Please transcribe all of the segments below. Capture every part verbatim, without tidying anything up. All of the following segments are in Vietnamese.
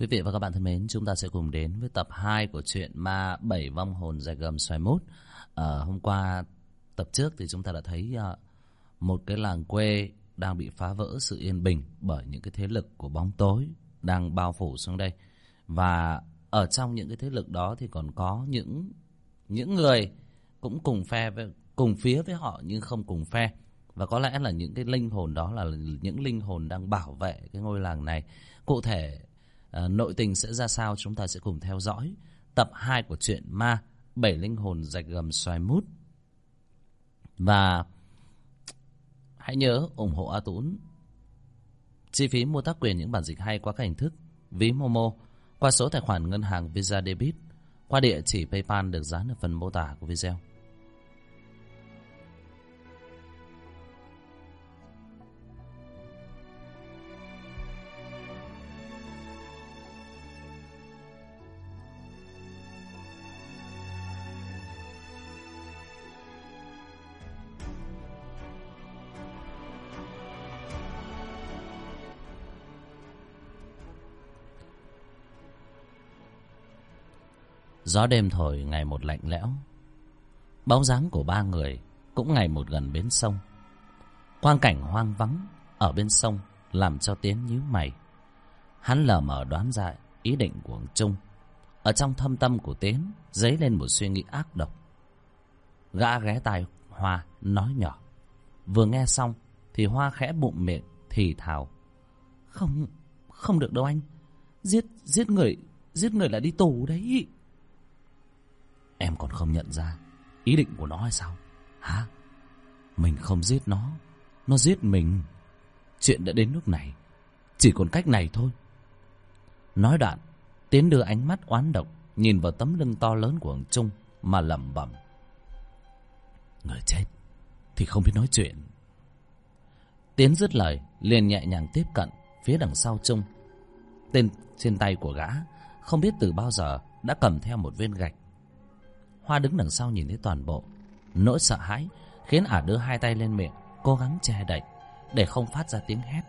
Quý vị và các bạn thân mến, chúng ta sẽ cùng đến với tập hai của truyện ma Bảy Vong Hồn Rạch Gầm Xoài Mút. À, hôm qua tập trước thì chúng ta đã thấy uh, một cái làng quê đang bị phá vỡ sự yên bình bởi những cái thế lực của bóng tối đang bao phủ xuống đây. Và ở trong những cái thế lực đó thì còn có những những người cũng cùng phe với, cùng phía với họ nhưng không cùng phe. Và có lẽ là những cái linh hồn đó là những linh hồn đang bảo vệ cái ngôi làng này. Cụ thể À, nội tình sẽ ra sao chúng ta sẽ cùng theo dõi tập hai của truyện ma Bảy Linh Hồn Rạch Gầm Xoài Mút. Và hãy nhớ ủng hộ A Tún chi phí mua tác quyền những bản dịch hay qua các hình thức ví Momo, qua số tài khoản ngân hàng Visa Debit, qua địa chỉ PayPal được dán ở phần mô tả của video. Gió đêm thổi ngày một lạnh lẽo. Bóng dáng của ba người cũng ngày một gần bến sông. Quang cảnh hoang vắng ở bên sông làm cho Tiến nhíu mày. Hắn lờ mờ đoán ra ý định của ông Trung. Ở trong thâm tâm của Tiến dấy lên một suy nghĩ ác độc. Gã ghé tai Hoa nói nhỏ. Vừa nghe xong thì Hoa khẽ bụng miệng thì thào: Không, không được đâu anh. Giết, giết người, giết người là đi tù đấy. Em còn không nhận ra ý định của nó hay sao? Hả? Mình không giết nó, nó giết mình. Chuyện đã đến lúc này, chỉ còn cách này thôi. Nói đoạn, Tiến đưa ánh mắt oán độc nhìn vào tấm lưng to lớn của ông Trung mà lẩm bẩm: Người chết thì không biết nói chuyện. Tiến dứt lời liền nhẹ nhàng tiếp cận phía đằng sau Trung. Tên trên tay của gã không biết từ bao giờ đã cầm theo một viên gạch. Hoa đứng đằng sau nhìn thấy toàn bộ, nỗi sợ hãi khiến ả đưa hai tay lên miệng, cố gắng che đậy để không phát ra tiếng hét.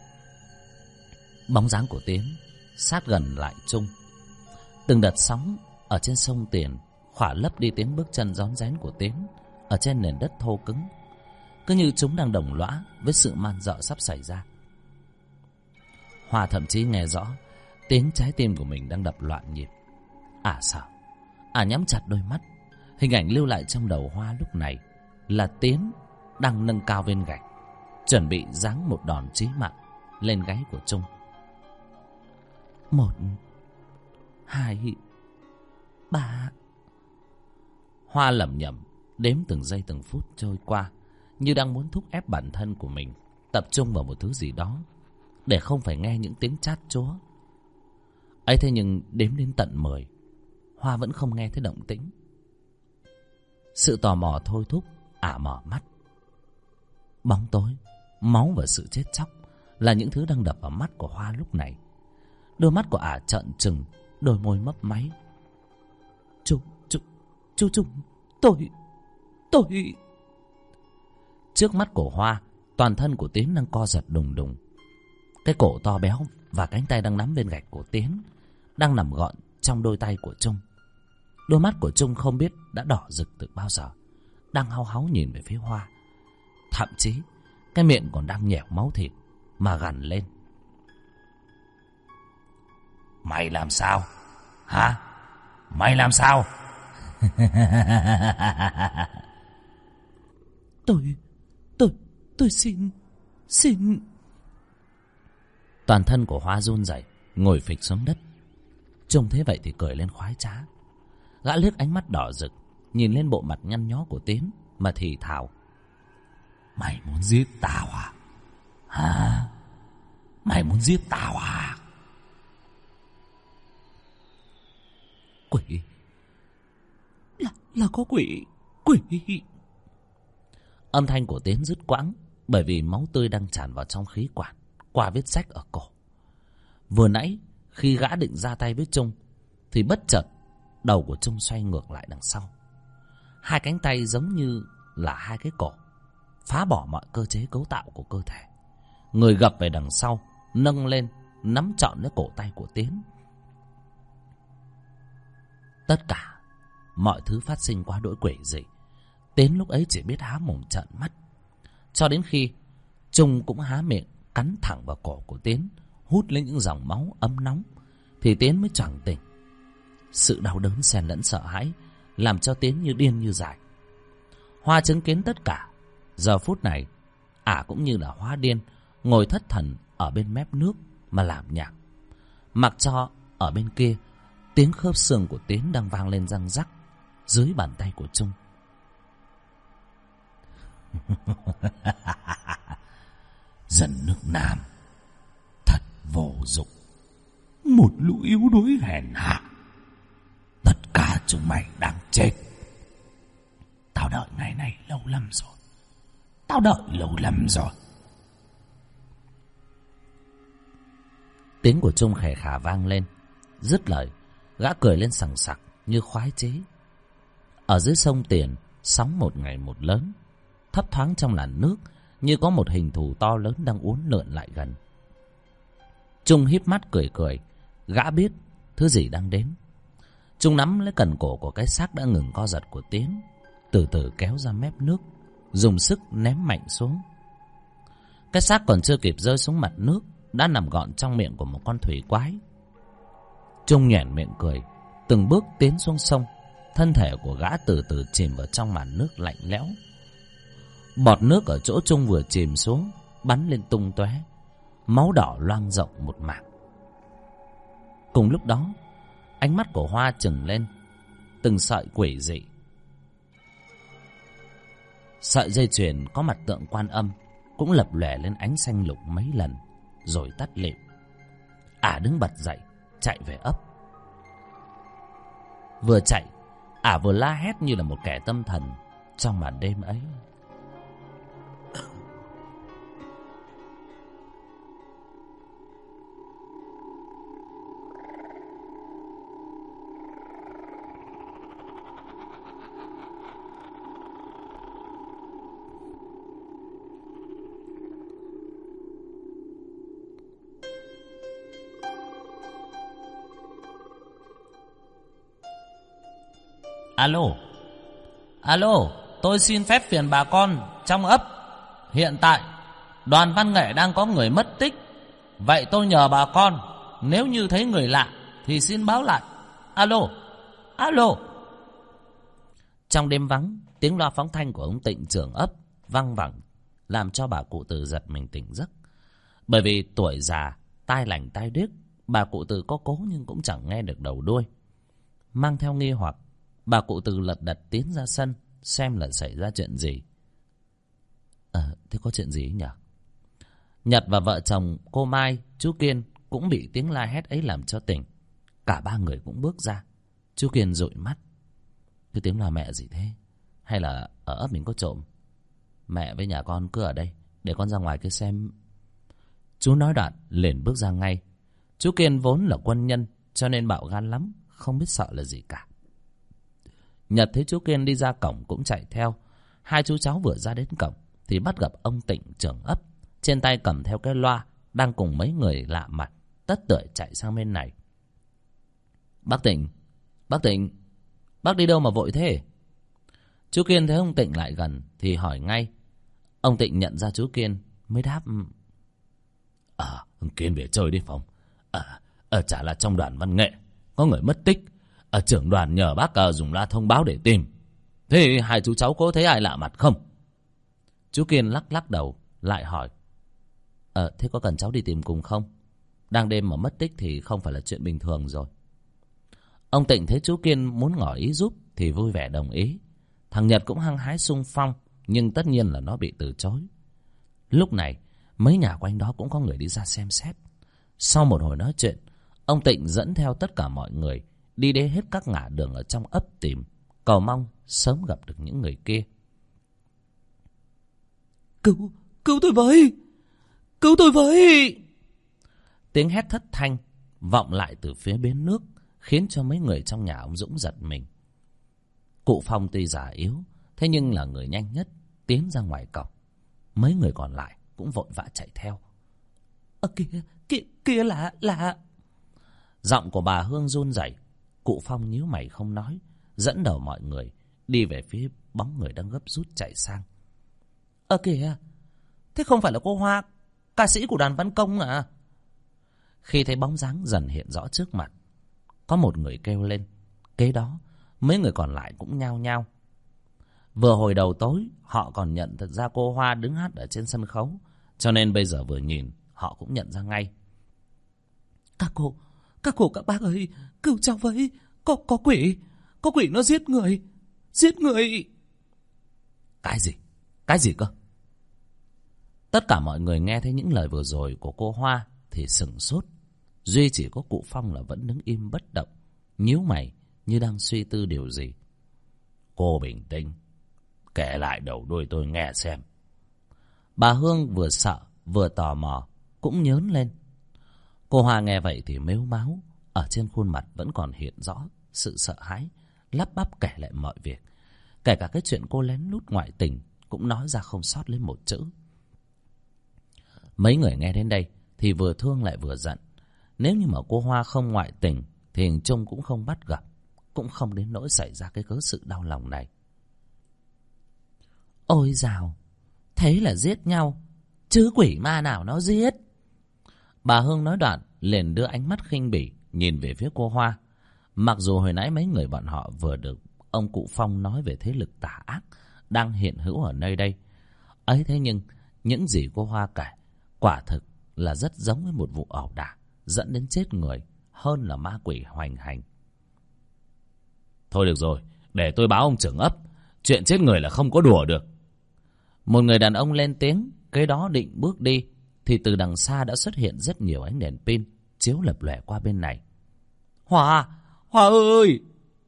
Bóng dáng của Tiến sát gần lại Trung. Từng đợt sóng ở trên sông Tiền khỏa lấp đi tiếng bước chân rón rén của Tiến ở trên nền đất thô cứng, cứ như chúng đang đồng lõa với sự man dợ sắp xảy ra. Hoa thậm chí nghe rõ tiếng trái tim của mình đang đập loạn nhịp. Ả sợ, ả nhắm chặt đôi mắt. Hình ảnh lưu lại trong đầu Hoa lúc này là Tiến đang nâng cao viên gạch, chuẩn bị giáng một đòn chí mạng lên gáy của Trung. Một, hai, ba. Hoa lẩm nhẩm đếm từng giây từng phút trôi qua, như đang muốn thúc ép bản thân của mình tập trung vào một thứ gì đó để không phải nghe những tiếng chát chúa ấy. Thế nhưng đếm đến tận mười, Hoa vẫn không nghe thấy động tĩnh. Sự tò mò thôi thúc ả mở mắt. Bóng tối, máu và sự chết chóc là những thứ đang đập vào mắt của Hoa lúc này. Đôi mắt của ả trợn trừng, đôi môi mấp máy. Chú, chú, chú Trung, tôi, tôi. Trước mắt của Hoa, toàn thân của Tiến đang co giật đùng đùng. Cái cổ to béo và cánh tay đang nắm bên gạch của Tiến đang nằm gọn trong đôi tay của Trung. Đôi mắt của Trung không biết đã đỏ rực từ bao giờ, đang hau háu nhìn về phía Hoa. Thậm chí cái miệng còn đang nhẻo máu thịt mà gằn lên: Mày làm sao? Hả? Mày làm sao? Tôi, tôi, tôi xin, xin. Toàn thân của Hoa run rẩy, ngồi phịch xuống đất. Trông thế vậy thì cười lên khoái trá. Gã liếc ánh mắt đỏ rực nhìn lên bộ mặt nhăn nhó của Tiến mà thì thào: Mày muốn giết tao à? Hả? Mày muốn giết tao à? Quỷ. Là, là có quỷ. Quỷ. Âm thanh của Tiến dứt quãng bởi vì máu tươi đang tràn vào trong khí quản qua vết rách ở cổ. Vừa nãy khi gã định ra tay với Trung thì bất chợt đầu của Trung xoay ngược lại đằng sau. Hai cánh tay giống như là hai cái cổ, phá bỏ mọi cơ chế cấu tạo của cơ thể. Người gập về đằng sau, nâng lên, nắm trọn lấy cổ tay của Tiến, Tất cả mọi thứ phát sinh quá đỗi quỷ dị. Tiến lúc ấy chỉ biết há mồm trợn mắt, cho đến khi Trung cũng há miệng cắn thẳng vào cổ của Tiến, hút lấy những dòng máu ấm nóng, thì Tiến mới choàng tỉnh. Sự đau đớn xen lẫn sợ hãi làm cho Tiến như điên như dại. Hoa chứng kiến tất cả. Giờ phút này ả cũng như là hóa điên, ngồi thất thần ở bên mép nước mà làm nhạc, mặc cho ở bên kia tiếng khớp xương của Tiến đang vang lên răng rắc dưới bàn tay của Trung. Dân nước Nam thật vô dụng, một lũ yếu đuối hèn hạ. Tất cả chúng mày đang chết. Tao đợi ngày này lâu lắm rồi. Tao đợi lâu lắm rồi. Tiếng của Trung khè khà vang lên. Dứt lời, gã cười lên sằng sặc như khoái chế. Ở dưới sông Tiền, sóng một ngày một lớn. Thấp thoáng trong làn nước, như có một hình thù to lớn đang uốn lượn lại gần. Trung híp mắt cười cười. Gã biết thứ gì đang đến. Trung nắm lấy cần cổ của cái xác đã ngừng co giật của Tiến, từ từ kéo ra mép nước, dùng sức ném mạnh xuống. Cái xác còn chưa kịp rơi xuống mặt nước đã nằm gọn trong miệng của một con thủy quái. Trung nhoẻn miệng cười, từng bước tiến xuống sông. Thân thể của gã từ từ chìm vào trong màn nước lạnh lẽo. Bọt nước ở chỗ Trung vừa chìm xuống bắn lên tung tóe, máu đỏ loang rộng một mảng. Cùng lúc đó, ánh mắt của Hoa trừng lên, từng sợi quỷ dị. Sợi dây chuyền có mặt tượng Quan Âm cũng lập lòe lên ánh xanh lục mấy lần rồi tắt lịm. Ả đứng bật dậy, chạy về ấp. Vừa chạy, ả vừa la hét như là một kẻ tâm thần trong màn đêm ấy. Alo, alo, tôi xin phép phiền bà con trong ấp. Hiện tại đoàn văn nghệ đang có người mất tích. Vậy tôi nhờ bà con, nếu như thấy người lạ thì xin báo lại. Alo, alo. Trong đêm vắng, tiếng loa phóng thanh của ông Tịnh trưởng ấp văng vẳng, làm cho bà cụ Từ giật mình tỉnh giấc. Bởi vì tuổi già, tai lành tai điếc, bà cụ Từ có cố nhưng cũng chẳng nghe được đầu đuôi. Mang theo nghi hoặc, bà cụ Từ lật đật tiến ra sân xem là xảy ra chuyện gì. Ờ, thế có chuyện gì ấy nhỉ? Nhật và vợ chồng cô Mai, chú Kiên cũng bị tiếng la hét ấy làm cho tỉnh. Cả ba người cũng bước ra. Chú Kiên dụi mắt. Cái tiếng là mẹ gì thế? Hay là ở ấp mình có trộm? Mẹ với nhà con cứ ở đây, để con ra ngoài kia xem. Chú nói đoạn liền bước ra ngay. Chú Kiên vốn là quân nhân, cho nên bạo gan lắm, không biết sợ là gì cả. Nhật thấy chú Kiên đi ra cổng cũng chạy theo. Hai chú cháu vừa ra đến cổng thì bắt gặp ông Tịnh trưởng ấp, trên tay cầm theo cái loa, đang cùng mấy người lạ mặt tất tưởi chạy sang bên này. Bác Tịnh, bác Tịnh, bác đi đâu mà vội thế? Chú Kiên thấy ông Tịnh lại gần thì hỏi ngay. Ông Tịnh nhận ra chú Kiên mới đáp. Ờ, ông Kiên về chơi đi phòng. Ờ, à, chả là trong đoàn văn nghệ có người mất tích. Ở trưởng đoàn nhờ bác uh, dùng loa thông báo để tìm. Thế hai chú cháu có thấy ai lạ mặt không? Chú Kiên lắc lắc đầu lại hỏi. Ờ, thế có cần cháu đi tìm cùng không? Đang đêm mà mất tích thì không phải là chuyện bình thường rồi. Ông Tịnh thấy chú Kiên muốn ngỏ ý giúp thì vui vẻ đồng ý. Thằng Nhật cũng hăng hái xung phong, nhưng tất nhiên là nó bị từ chối. Lúc này mấy nhà quanh đó cũng có người đi ra xem xét. Sau một hồi nói chuyện, ông Tịnh dẫn theo tất cả mọi người đi đến hết các ngã đường ở trong ấp tìm, cầu mong sớm gặp được những người kia. Cứu, cứu tôi với! Cứu tôi với! Tiếng hét thất thanh vọng lại từ phía bến nước, khiến cho mấy người trong nhà ông Dũng giật mình. Cụ Phong tuy già yếu, thế nhưng là người nhanh nhất, tiến ra ngoài cổng. Mấy người còn lại cũng vội vã chạy theo. Ơ kìa, kìa, kìa là, là... Giọng của bà Hương run rẩy. Cụ Phong nhíu mày không nói, dẫn đầu mọi người đi về phía bóng người đang gấp rút chạy sang. Ơ kìa, thế không phải là cô Hoa, ca sĩ của đoàn văn công à? Khi thấy bóng dáng dần hiện rõ trước mặt, có một người kêu lên. Kế đó mấy người còn lại cũng nhao nhao. Vừa hồi đầu tối họ còn nhận thật ra cô Hoa đứng hát ở trên sân khấu, cho nên bây giờ vừa nhìn họ cũng nhận ra ngay. Các cô, các cô các bác ơi, cứu cháu với, có, có quỷ, có quỷ nó giết người, giết người. Cái gì, cái gì cơ? Tất cả mọi người nghe thấy những lời vừa rồi của cô Hoa thì sửng sốt. Duy chỉ có cụ Phong là vẫn đứng im bất động, nhíu mày như đang suy tư điều gì. Cô bình tĩnh, kể lại đầu đuôi tôi nghe xem. Bà Hương vừa sợ vừa tò mò, cũng nhớn lên. Cô Hoa nghe vậy thì mếu máo, ở trên khuôn mặt vẫn còn hiện rõ sự sợ hãi, lắp bắp kể lại mọi việc. Kể cả cái chuyện cô lén lút ngoại tình cũng nói ra không sót lấy một chữ. Mấy người nghe đến đây thì vừa thương lại vừa giận. Nếu như mà cô Hoa không ngoại tình thì hình chung cũng không bắt gặp, cũng không đến nỗi xảy ra cái cớ sự đau lòng này. Ôi dào, thế là giết nhau, chứ quỷ ma nào nó giết. Bà Hương nói đoạn liền đưa ánh mắt khinh bỉ nhìn về phía cô Hoa. Mặc dù hồi nãy mấy người bọn họ vừa được ông cụ Phong nói về thế lực tà ác đang hiện hữu ở nơi đây ấy, thế nhưng những gì cô Hoa kể quả thực là rất giống với một vụ ẩu đả dẫn đến chết người hơn là ma quỷ hoành hành. Thôi được rồi, để tôi báo ông trưởng ấp, chuyện chết người là không có đùa được. Một người đàn ông lên tiếng, kế đó định bước đi thì từ đằng xa đã xuất hiện rất nhiều ánh đèn pin chiếu lập lòe qua bên này. Hoa, Hoa ơi!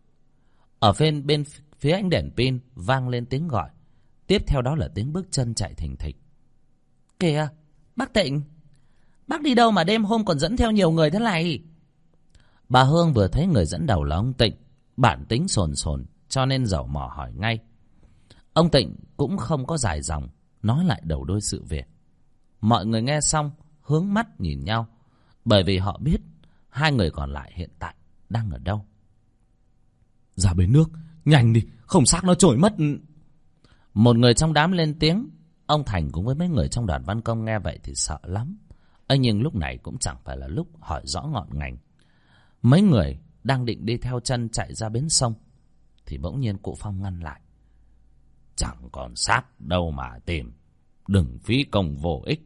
Ở bên bên phía ánh đèn pin vang lên tiếng gọi, tiếp theo đó là tiếng bước chân chạy thình thịch. Kìa, bác Tịnh, bác đi đâu mà đêm hôm còn dẫn theo nhiều người thế này? Bà Hương vừa thấy người dẫn đầu là ông Tịnh, bản tính sồn sồn cho nên dầu mỏ hỏi ngay. Ông Tịnh cũng không có dài dòng nói lại đầu đuôi sự việc. Mọi người nghe xong hướng mắt nhìn nhau, bởi vì họ biết hai người còn lại hiện tại đang ở đâu. Ra bến nước, nhanh đi, không xác nó trôi mất. Một người trong đám lên tiếng. Ông Thành cùng với mấy người trong đoàn văn công nghe vậy thì sợ lắm. ấy nhưng lúc này cũng chẳng phải là lúc hỏi rõ ngọn ngành. Mấy người đang định đi theo chân chạy ra bến sông thì bỗng nhiên cụ Phong ngăn lại. Chẳng còn xác đâu mà tìm, đừng phí công vô ích.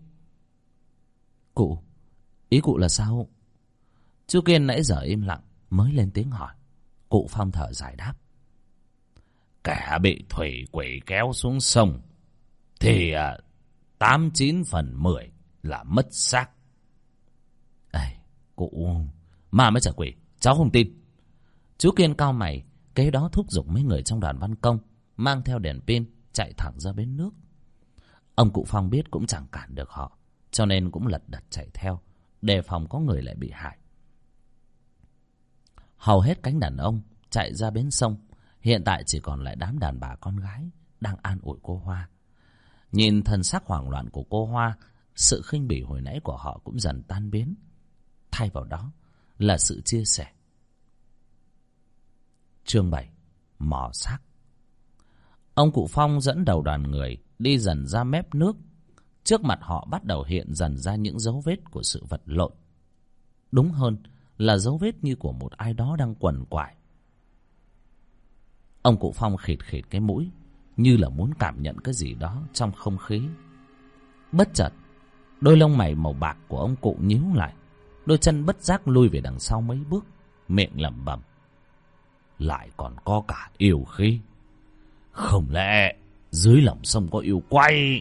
Cụ, ý cụ là sao? Chú Kiên nãy giờ im lặng mới lên tiếng hỏi. Cụ Phong thở dài đáp. Kẻ bị thủy quỷ kéo xuống sông thì à, tám chín phần mười là mất xác. Ê, cụ, ma mới trả quỷ, cháu không tin. Chú Kiên cau mày, kế đó thúc giục mấy người trong đoàn văn công mang theo đèn pin chạy thẳng ra bến nước. Ông cụ Phong biết cũng chẳng cản được họ, cho nên cũng lật đật chạy theo, đề phòng có người lại bị hại. Hầu hết cánh đàn ông chạy ra bến sông, hiện tại chỉ còn lại đám đàn bà con gái đang an ủi cô Hoa. Nhìn thần sắc hoảng loạn của cô Hoa, sự khinh bỉ hồi nãy của họ cũng dần tan biến. Thay vào đó là sự chia sẻ. Chương bảy. Mò xác. Ông cụ Phong dẫn đầu đoàn người đi dần ra mép nước. Trước mặt họ bắt đầu hiện dần ra những dấu vết của sự vật lộn. Đúng hơn là dấu vết như của một ai đó đang quằn quại. Ông cụ Phong khịt khịt cái mũi, như là muốn cảm nhận cái gì đó trong không khí. Bất chợt, đôi lông mày màu bạc của ông cụ nhíu lại, đôi chân bất giác lui về đằng sau mấy bước, miệng lẩm bẩm. Lại còn có cả yêu khí. Không lẽ dưới lòng sông có yêu quay?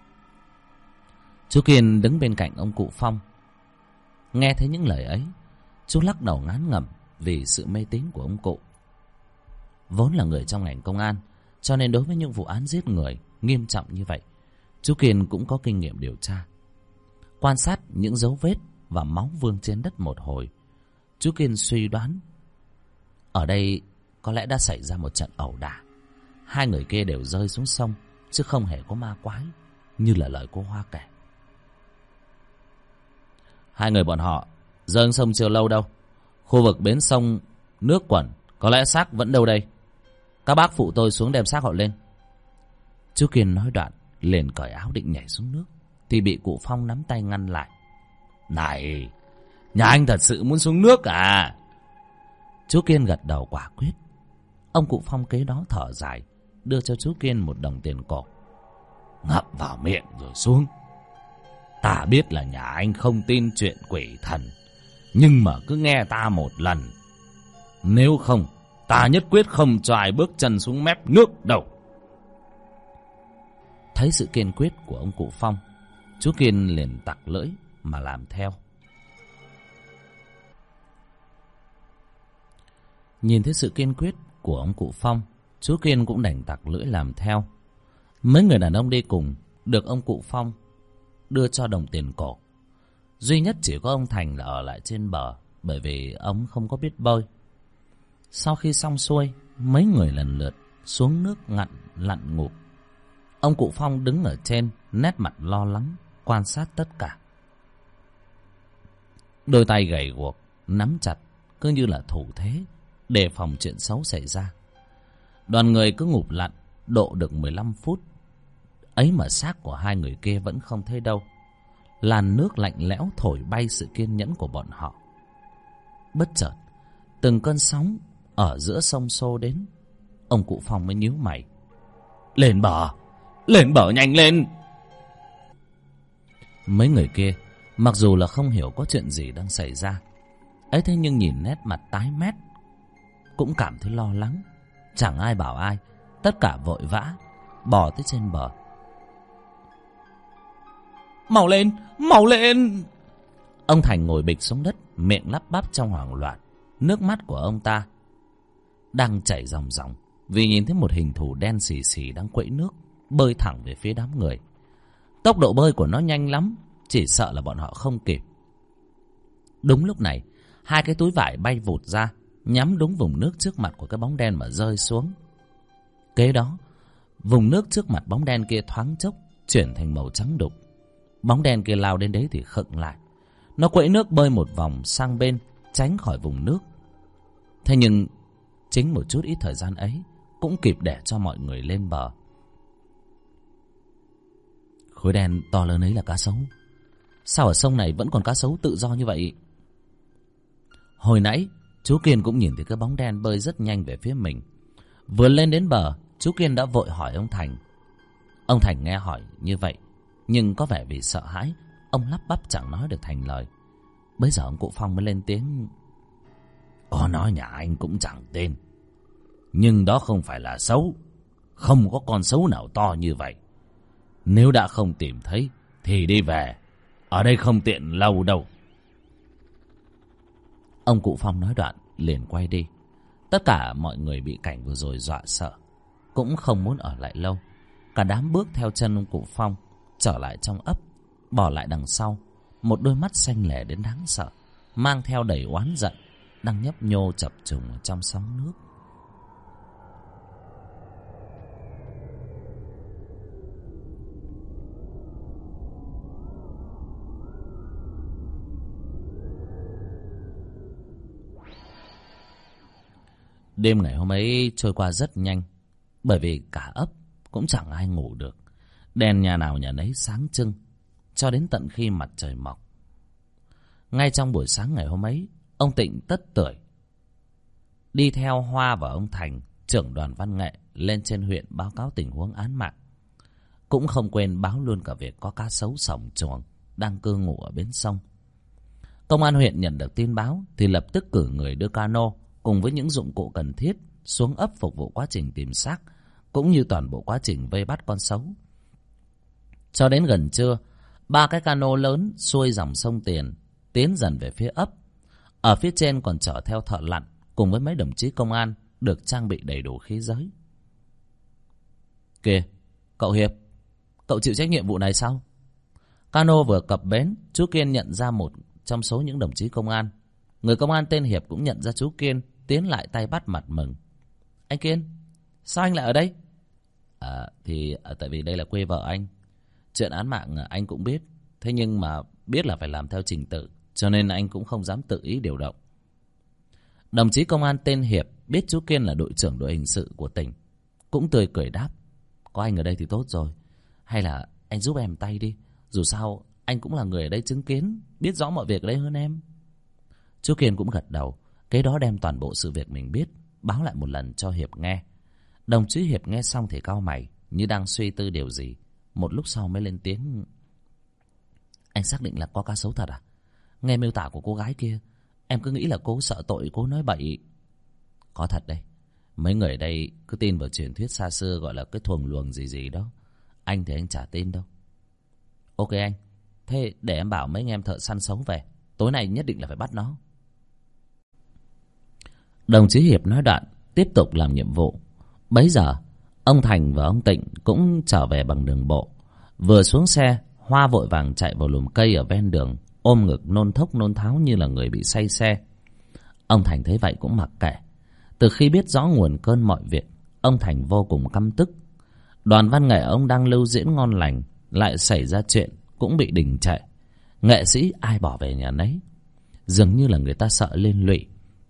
Chú Kiên đứng bên cạnh ông cụ Phong. Nghe thấy những lời ấy, chú lắc đầu ngán ngẩm vì sự mê tín của ông cụ. Vốn là người trong ngành công an, cho nên đối với những vụ án giết người nghiêm trọng như vậy, chú Kiên cũng có kinh nghiệm điều tra. Quan sát những dấu vết và máu vương trên đất một hồi, chú Kiên suy đoán ở đây có lẽ đã xảy ra một trận ẩu đả. Hai người kia đều rơi xuống sông, chứ không hề có ma quái như là lời cô Hoa kể. Hai người bọn họ rơi xuống sông chưa lâu đâu. Khu vực bến sông Nước quẩn, có lẽ xác vẫn đâu đây. Các bác phụ tôi xuống đem xác họ lên. Chú Kiên nói đoạn liền cởi áo định nhảy xuống nước, thì bị cụ Phong nắm tay ngăn lại. Này, nhà anh thật sự muốn xuống nước à? Chú Kiên gật đầu quả quyết. Ông cụ Phong kế đó thở dài, đưa cho chú Kiên một đồng tiền cọc. Ngậm vào miệng rồi xuống. Ta biết là nhà anh không tin chuyện quỷ thần, nhưng mà cứ nghe ta một lần. Nếu không, ta nhất quyết không cho ai bước chân xuống mép nước đâu. Thấy sự kiên quyết của ông cụ Phong, chú Kiên liền tặc lưỡi mà làm theo. Nhìn thấy sự kiên quyết của ông cụ Phong, chú Kiên cũng đành tặc lưỡi làm theo. Mấy người đàn ông đi cùng được ông cụ Phong đưa cho đồng tiền cổ. Duy nhất chỉ có ông Thành là ở lại trên bờ, bởi vì ông không có biết bơi. Sau khi xong xuôi, mấy người lần lượt xuống nước ngặn lặn ngụp. Ông cụ Phong đứng ở trên, nét mặt lo lắng quan sát tất cả. Đôi tay gầy guộc nắm chặt, cứ như là thủ thế đề phòng chuyện xấu xảy ra. Đoàn người cứ ngụp lặn độ được mười lăm phút, ấy mà xác của hai người kia vẫn không thấy đâu. Làn nước lạnh lẽo thổi bay sự kiên nhẫn của bọn họ. Bất chợt, từng cơn sóng ở giữa sông xô đến. Ông cụ Phong mới nhíu mày. Lên bờ, lên bờ nhanh lên. Mấy người kia mặc dù là không hiểu có chuyện gì đang xảy ra, ấy thế nhưng nhìn nét mặt tái mét cũng cảm thấy lo lắng. Chẳng ai bảo ai, tất cả vội vã bò tới trên bờ. Mau lên, mau lên. Ông Thành ngồi bịch xuống đất, miệng lắp bắp trong hoảng loạn. Nước mắt của ông ta đang chảy ròng ròng vì nhìn thấy một hình thù đen xì xì đang quẫy nước bơi thẳng về phía đám người. Tốc độ bơi của nó nhanh lắm, chỉ sợ là bọn họ không kịp. Đúng lúc này, hai cái túi vải bay vụt ra, nhắm đúng vùng nước trước mặt của cái bóng đen mà rơi xuống. Kế đó, vùng nước trước mặt bóng đen kia thoáng chốc chuyển thành màu trắng đục. Bóng đen kia lao đến đấy thì khựng lại. Nó quẫy nước bơi một vòng sang bên, tránh khỏi vùng nước. Thế nhưng chính một chút ít thời gian ấy cũng kịp để cho mọi người lên bờ. Khối đen to lớn ấy là cá sấu. Sao ở sông này vẫn còn cá sấu tự do như vậy? Hồi nãy chú Kiên cũng nhìn thấy cái bóng đen bơi rất nhanh về phía mình. Vừa lên đến bờ, chú Kiên đã vội hỏi ông Thành. Ông Thành nghe hỏi như vậy, nhưng có vẻ vì sợ hãi, ông lắp bắp chẳng nói được thành lời. Bây giờ ông cụ Phong mới lên tiếng. Có nói nhà anh cũng chẳng tên, nhưng đó không phải là sấu. Không có con sấu nào to như vậy. Nếu đã không tìm thấy thì đi về, ở đây không tiện lâu đâu. Ông cụ Phong nói đoạn liền quay đi. Tất cả mọi người bị cảnh vừa rồi dọa sợ, cũng không muốn ở lại lâu. Cả đám bước theo chân ông cụ Phong trở lại trong ấp, bỏ lại đằng sau một đôi mắt xanh lẻ đến đáng sợ, mang theo đầy oán giận, đang nhấp nhô chập trùng trong sóng nước. Đêm ngày hôm ấy trôi qua rất nhanh, bởi vì cả ấp cũng chẳng ai ngủ được. Đèn nhà nào nhà nấy sáng trưng cho đến tận khi mặt trời mọc. Ngay trong buổi sáng ngày hôm ấy, ông Tịnh tất tưởi đi theo Hoa và ông Thành, trưởng đoàn văn nghệ, lên trên huyện báo cáo tình huống án mạng. Cũng không quên báo luôn cả việc có cá sấu sổng chuồng đang cư ngụ ở bến sông. Công an huyện nhận được tin báo thì lập tức cử người đưa cano cùng với những dụng cụ cần thiết xuống ấp phục vụ quá trình tìm xác, cũng như toàn bộ quá trình vây bắt con sấu. Cho đến gần trưa, ba cái cano lớn xuôi dòng sông Tiền tiến dần về phía ấp. Ở phía trên còn chở theo thợ lặn cùng với mấy đồng chí công an được trang bị đầy đủ khí giới. Kìa, cậu Hiệp, cậu chịu trách nhiệm vụ này sao? Cano vừa cập bến, chú Kiên nhận ra một trong số những đồng chí công an. Người công an tên Hiệp cũng nhận ra chú Kiên, tiến lại tay bắt mặt mừng. Anh Kiên, sao anh lại ở đây? À, thì à, tại vì đây là quê vợ anh. Chuyện án mạng anh cũng biết, thế nhưng mà biết là phải làm theo trình tự, cho nên anh cũng không dám tự ý điều động. Đồng chí công an tên Hiệp biết chú Kiên là đội trưởng đội hình sự của tỉnh, cũng tươi cười đáp: có anh ở đây thì tốt rồi. Hay là anh giúp em tay đi, dù sao anh cũng là người ở đây chứng kiến, biết rõ mọi việc ở đây hơn em. Chú Kiên cũng gật đầu, kế đó đem toàn bộ sự việc mình biết báo lại một lần cho Hiệp nghe. Đồng chí Hiệp nghe xong thì cau mày, như đang suy tư điều gì. Một lúc sau mới lên tiếng: anh xác định là có cá sấu thật à? Nghe miêu tả của cô gái kia, em cứ nghĩ là cô sợ tội, cô nói bậy. Có thật đây. Mấy người ở đây cứ tin vào truyền thuyết xa xưa gọi là cái thuồng luồng gì gì đó. Anh thì anh chả tin đâu. Ok anh, thế để em bảo mấy anh em thợ săn sấu về, tối nay nhất định là phải bắt nó. Đồng chí Hiệp nói đoạn tiếp tục làm nhiệm vụ. Bấy giờ ông Thành và ông Tịnh cũng trở về bằng đường bộ. Vừa xuống xe, Hoa vội vàng chạy vào lùm cây ở ven đường, ôm ngực nôn thốc nôn tháo như là người bị say xe. Ông Thành thấy vậy cũng mặc kệ. Từ khi biết rõ nguồn cơn mọi việc, ông Thành vô cùng căm tức. Đoàn văn nghệ ông đang lưu diễn ngon lành, lại xảy ra chuyện cũng bị đình trệ. Nghệ sĩ ai bỏ về nhà nấy, dường như là người ta sợ liên lụy.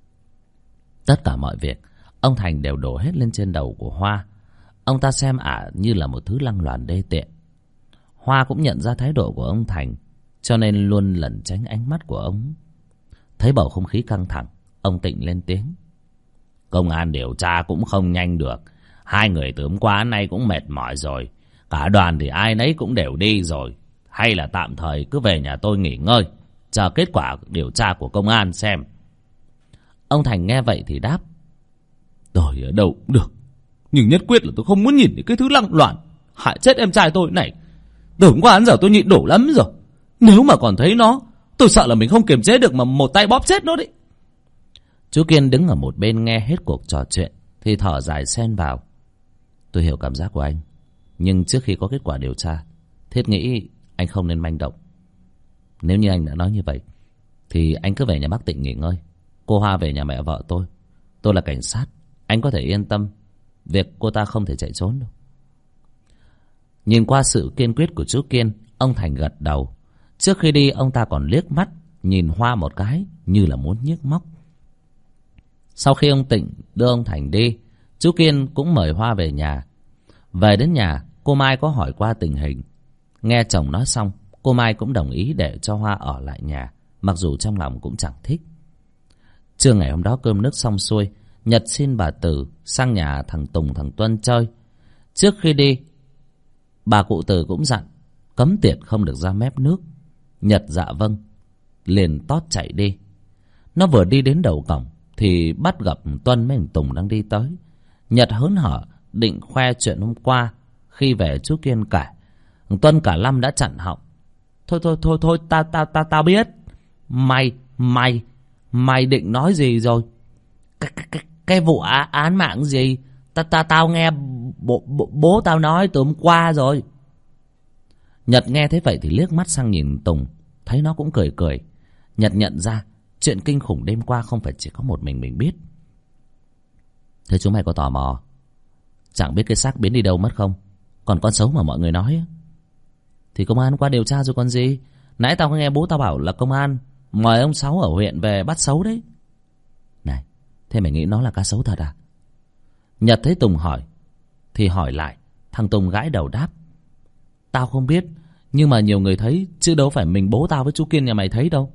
Tất cả mọi việc ông Thành đều đổ hết lên trên đầu của Hoa. Ông ta xem ả như là một thứ lăng loàn đê tiện. Hoa cũng nhận ra thái độ của ông Thành, cho nên luôn lẩn tránh ánh mắt của ông. Thấy bầu không khí căng thẳng, ông Tịnh lên tiếng: công an điều tra cũng không nhanh được. Hai người từ hôm qua nay cũng mệt mỏi rồi. Cả đoàn thì ai nấy cũng đều đi rồi. Hay là tạm thời cứ về nhà tôi nghỉ ngơi, chờ kết quả điều tra của công an xem. Ông Thành nghe vậy thì đáp: tôi ở đâu cũng được, nhưng nhất quyết là tôi không muốn nhìn thấy cái thứ lăng loạn hại chết em trai tôi này. Từ hôm qua đến giờ tôi nhịn đủ lắm rồi. Nếu mà còn thấy nó, tôi sợ là mình không kiềm chế được mà một tay bóp chết nó đấy. Chú Kiên đứng ở một bên nghe hết cuộc trò chuyện thì thở dài xen vào: tôi hiểu cảm giác của anh, nhưng trước khi có kết quả điều tra, Thiết nghĩ anh không nên manh động. Nếu như anh đã nói như vậy thì anh cứ về nhà bác Tịnh nghỉ ngơi, cô Hoa về nhà mẹ vợ tôi. Tôi là cảnh sát, anh có thể yên tâm, việc cô ta không thể chạy trốn đâu. Nhìn qua sự kiên quyết của chú Kiên, ông Thành gật đầu. Trước khi đi, ông ta còn liếc mắt nhìn Hoa một cái như là muốn nhiếc móc. Sau khi ông Tịnh đưa ông Thành đi, chú Kiên cũng mời Hoa về nhà. Về đến nhà, cô Mai có hỏi qua tình hình. Nghe chồng nói xong, cô Mai cũng đồng ý để cho Hoa ở lại nhà, mặc dù trong lòng cũng chẳng thích. Trưa ngày hôm đó cơm nước xong xuôi, Nhật xin bà Từ sang nhà thằng Tùng thằng Tuân chơi. Trước khi đi, bà cụ Từ cũng dặn cấm tiệt không được ra mép nước. Nhật dạ vâng, liền tót chạy đi. Nó vừa đi đến đầu cổng thì bắt gặp Tuân với thằng Tùng đang đi tới. Nhật hớn hở định khoe chuyện hôm qua khi về chú Kiên kể. Tuân cả Lâm đã chặn họng: thôi thôi thôi thôi tao tao tao tao biết. Mày mày mày định nói gì rồi? Cái cái cái, cái vụ á, án mạng gì? Ta ta tao nghe bố, bố bố tao nói từ hôm qua rồi. Nhật nghe thế vậy thì liếc mắt sang nhìn Tùng, thấy nó cũng cười cười. Nhật nhận ra chuyện kinh khủng đêm qua không phải chỉ có một mình mình biết. Thế chúng mày có tò mò chẳng biết cái xác biến đi đâu mất không? Còn con xấu mà mọi người nói thì công an qua điều tra rồi còn gì. Nãy tao có nghe bố tao bảo là công an mời ông Sáu ở huyện về bắt xấu đấy. Này, thế mày nghĩ nó là cá sấu thật à? Nhật thấy Tùng hỏi thì hỏi lại. Thằng Tùng gãi đầu đáp: tao không biết, nhưng mà nhiều người thấy, chứ đâu phải mình bố tao với chú Kiên nhà mày thấy đâu.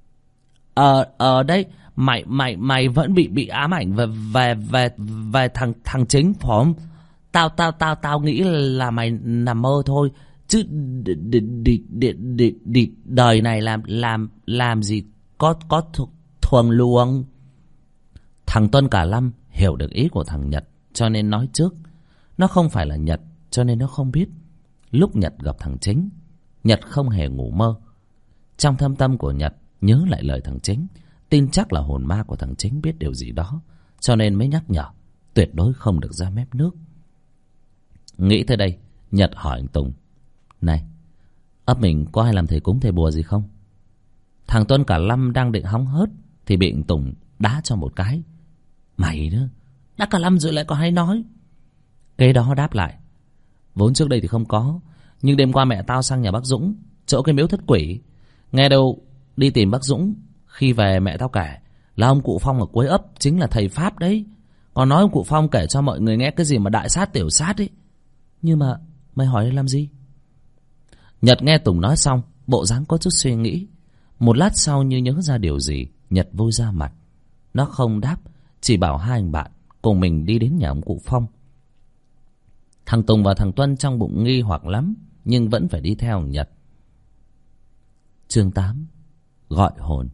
Ờ ờ đấy, mày mày mày vẫn bị bị ám ảnh về về về về thằng thằng chính phải không? Tao tao tao tao nghĩ là mày nằm mơ thôi, chứ đi, đi, đi, đi, đi, đi, đời này làm làm làm gì có có th thuồng luồng. Thằng Tuân cả Lâm hiểu được ý của thằng Nhật cho nên nói trước. Nó không phải là Nhật cho nên nó không biết. Lúc Nhật gặp thằng Chính, Nhật không hề ngủ mơ. Trong thâm tâm của Nhật nhớ lại lời thằng Chính, tin chắc là hồn ma của thằng Chính biết điều gì đó, cho nên mới nhắc nhở tuyệt đối không được ra mép nước. Nghĩ tới đây, Nhật hỏi anh Tùng: này, ấp mình có ai làm thầy cúng thầy bùa gì không? Thằng Tuân cả Lâm đang định hóng hớt thì bị anh Tùng đá cho một cái: mày nữa, đã cả Lâm rồi lại còn hay nói. Cái đó đáp lại: vốn trước đây thì không có, nhưng đêm qua mẹ tao sang nhà bác Dũng, chỗ cái miếu thất quỷ, nghe đâu đi tìm bác Dũng. Khi về mẹ tao kể Là ông cụ Phong ở cuối ấp chính là thầy Pháp đấy. Còn nói ông cụ Phong kể cho mọi người nghe cái gì mà đại sát tiểu sát ấy. Nhưng mà mày hỏi đây làm gì? Nhật nghe Tùng nói xong, bộ dáng có chút suy nghĩ. Một lát sau như nhớ ra điều gì, Nhật vui ra mặt. Nó không đáp, chỉ bảo hai anh bạn cùng mình đi đến nhà ông cụ Phong. Thằng Tùng và thằng Tuân trong bụng nghi hoặc lắm, nhưng vẫn phải đi theo Nhật. Chương tám. Gọi hồn.